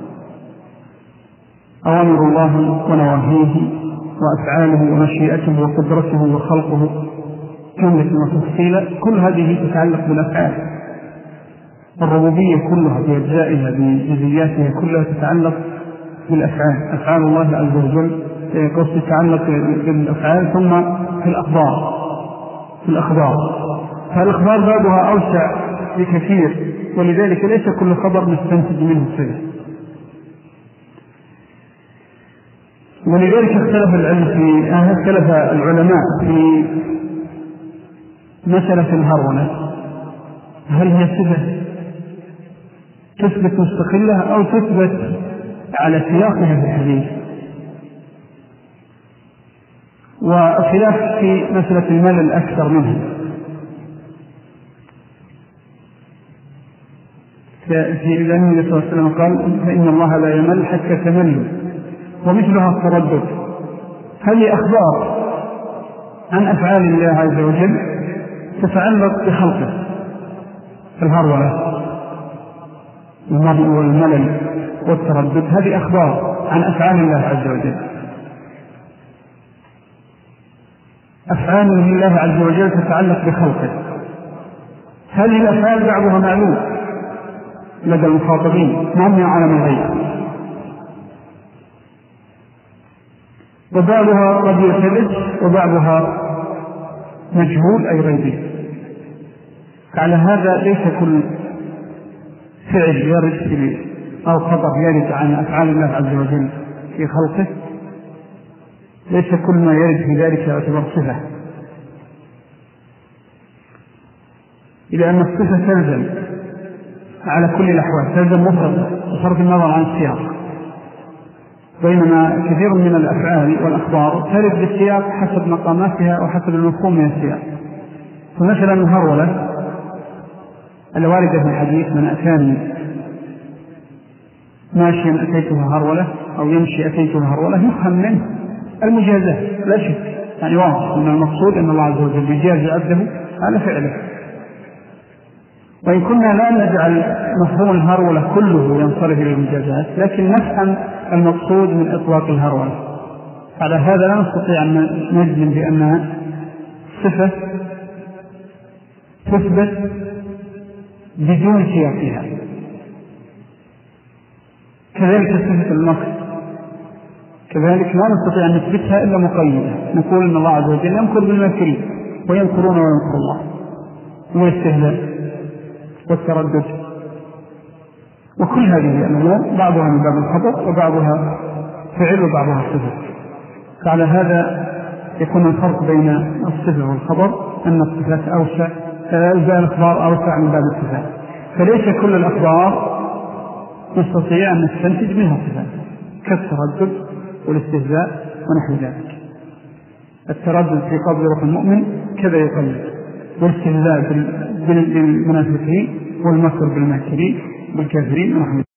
أوامر الله ونواهيه وأفعاله ومشيئته وقدرته وخلقه جملة وتفصيلا، كل هذه تتعلق بالأفعال. الربوبية كلها بأجزائها بجزئياتها كلها تتعلق بالأفعال، أفعال الله عز وجل قصة تتعلق بالأفعال. ثم في الأخبار في الأخبار فالأخبار بابها أوسع بكثير، ولذلك ليس كل خبر نستنتج منه صفة. ولذلك اختلف العلم في اختلف العلماء في مسألة الهرولة، هل هي صفة تثبت مستقلة أو تثبت على سياقها في الحديث. وخلاف في مسألة الملل أكثر منها، في إذن النبي صلى الله عليه وسلم قال: فإن الله لا يمل حتى تملوا، ومثلها التردد. هذه أخبار عن أفعال الله عز وجل تتعلق بخلقه، الهرولة المرء والملل والتردد، هذه أخبار عن أفعال الله عز وجل. أفعال الله عز وجل تتعلق بخلقه، هذه الأفعال بعضها معلوم لدى المخاطبين ما هم يعلم الغيب، وبعضها قد يثبت وبعضها مجهول أي غيبي. على هذا ليس كل فعل يرد أو خبر يرد عن أفعال الله عز وجل في خلقه ليس كل ما يرد في ذلك يعتبر صفة، إلى أن الصفة تلزم على كل الأحوال، تلزم مفردة بصرف النظر عن السياق، بينما كثير من الأفعال والأخبار ترد بالسياق حسب مقاماتها وحسب المفهوم من السياق. فمثلا الهرولة الواردة في الحديث من أتاني ماشيا أتيته هرولة أو يمشي أتيته هرولة، يفهم منه المجازة لا شك، يعني واضح أن المقصود أن الله عز وجل يجازي عبده على فعله. وإن كنا لا نجعل مفهوم الهرولة كله ينصرف إلى المجازات، لكن نفهم المقصود من إطلاق الهرولة. على هذا لا نستطيع أن نجزم بأنها صفة تثبت بدون سياقها. كذلك صفة المكر، كذلك لا نستطيع أن نثبتها إلا مقيدة، نقول أن الله عز وجل يمكر بالماكرين ويمكرون ويمكر الله، والاستهلاء والتردد، وكل هذه الأمور بعضها من باب الخطأ وبعضها فعل وبعضها صفة. فعلى هذا يكون الفرق بين الصفة والخبر أن الصفات أوسع، الأخبار أوسع من باب الصفات، فليس كل الأخبار نستطيع أن نستنتج منها صفات كالتردد والاستهزاء ونحو ذلك. التردد في قبض روح المؤمن كذا يقلد، والاستهزاء بالمنافقين والمكر بالماكرين بالكافرين ونحو ذلك.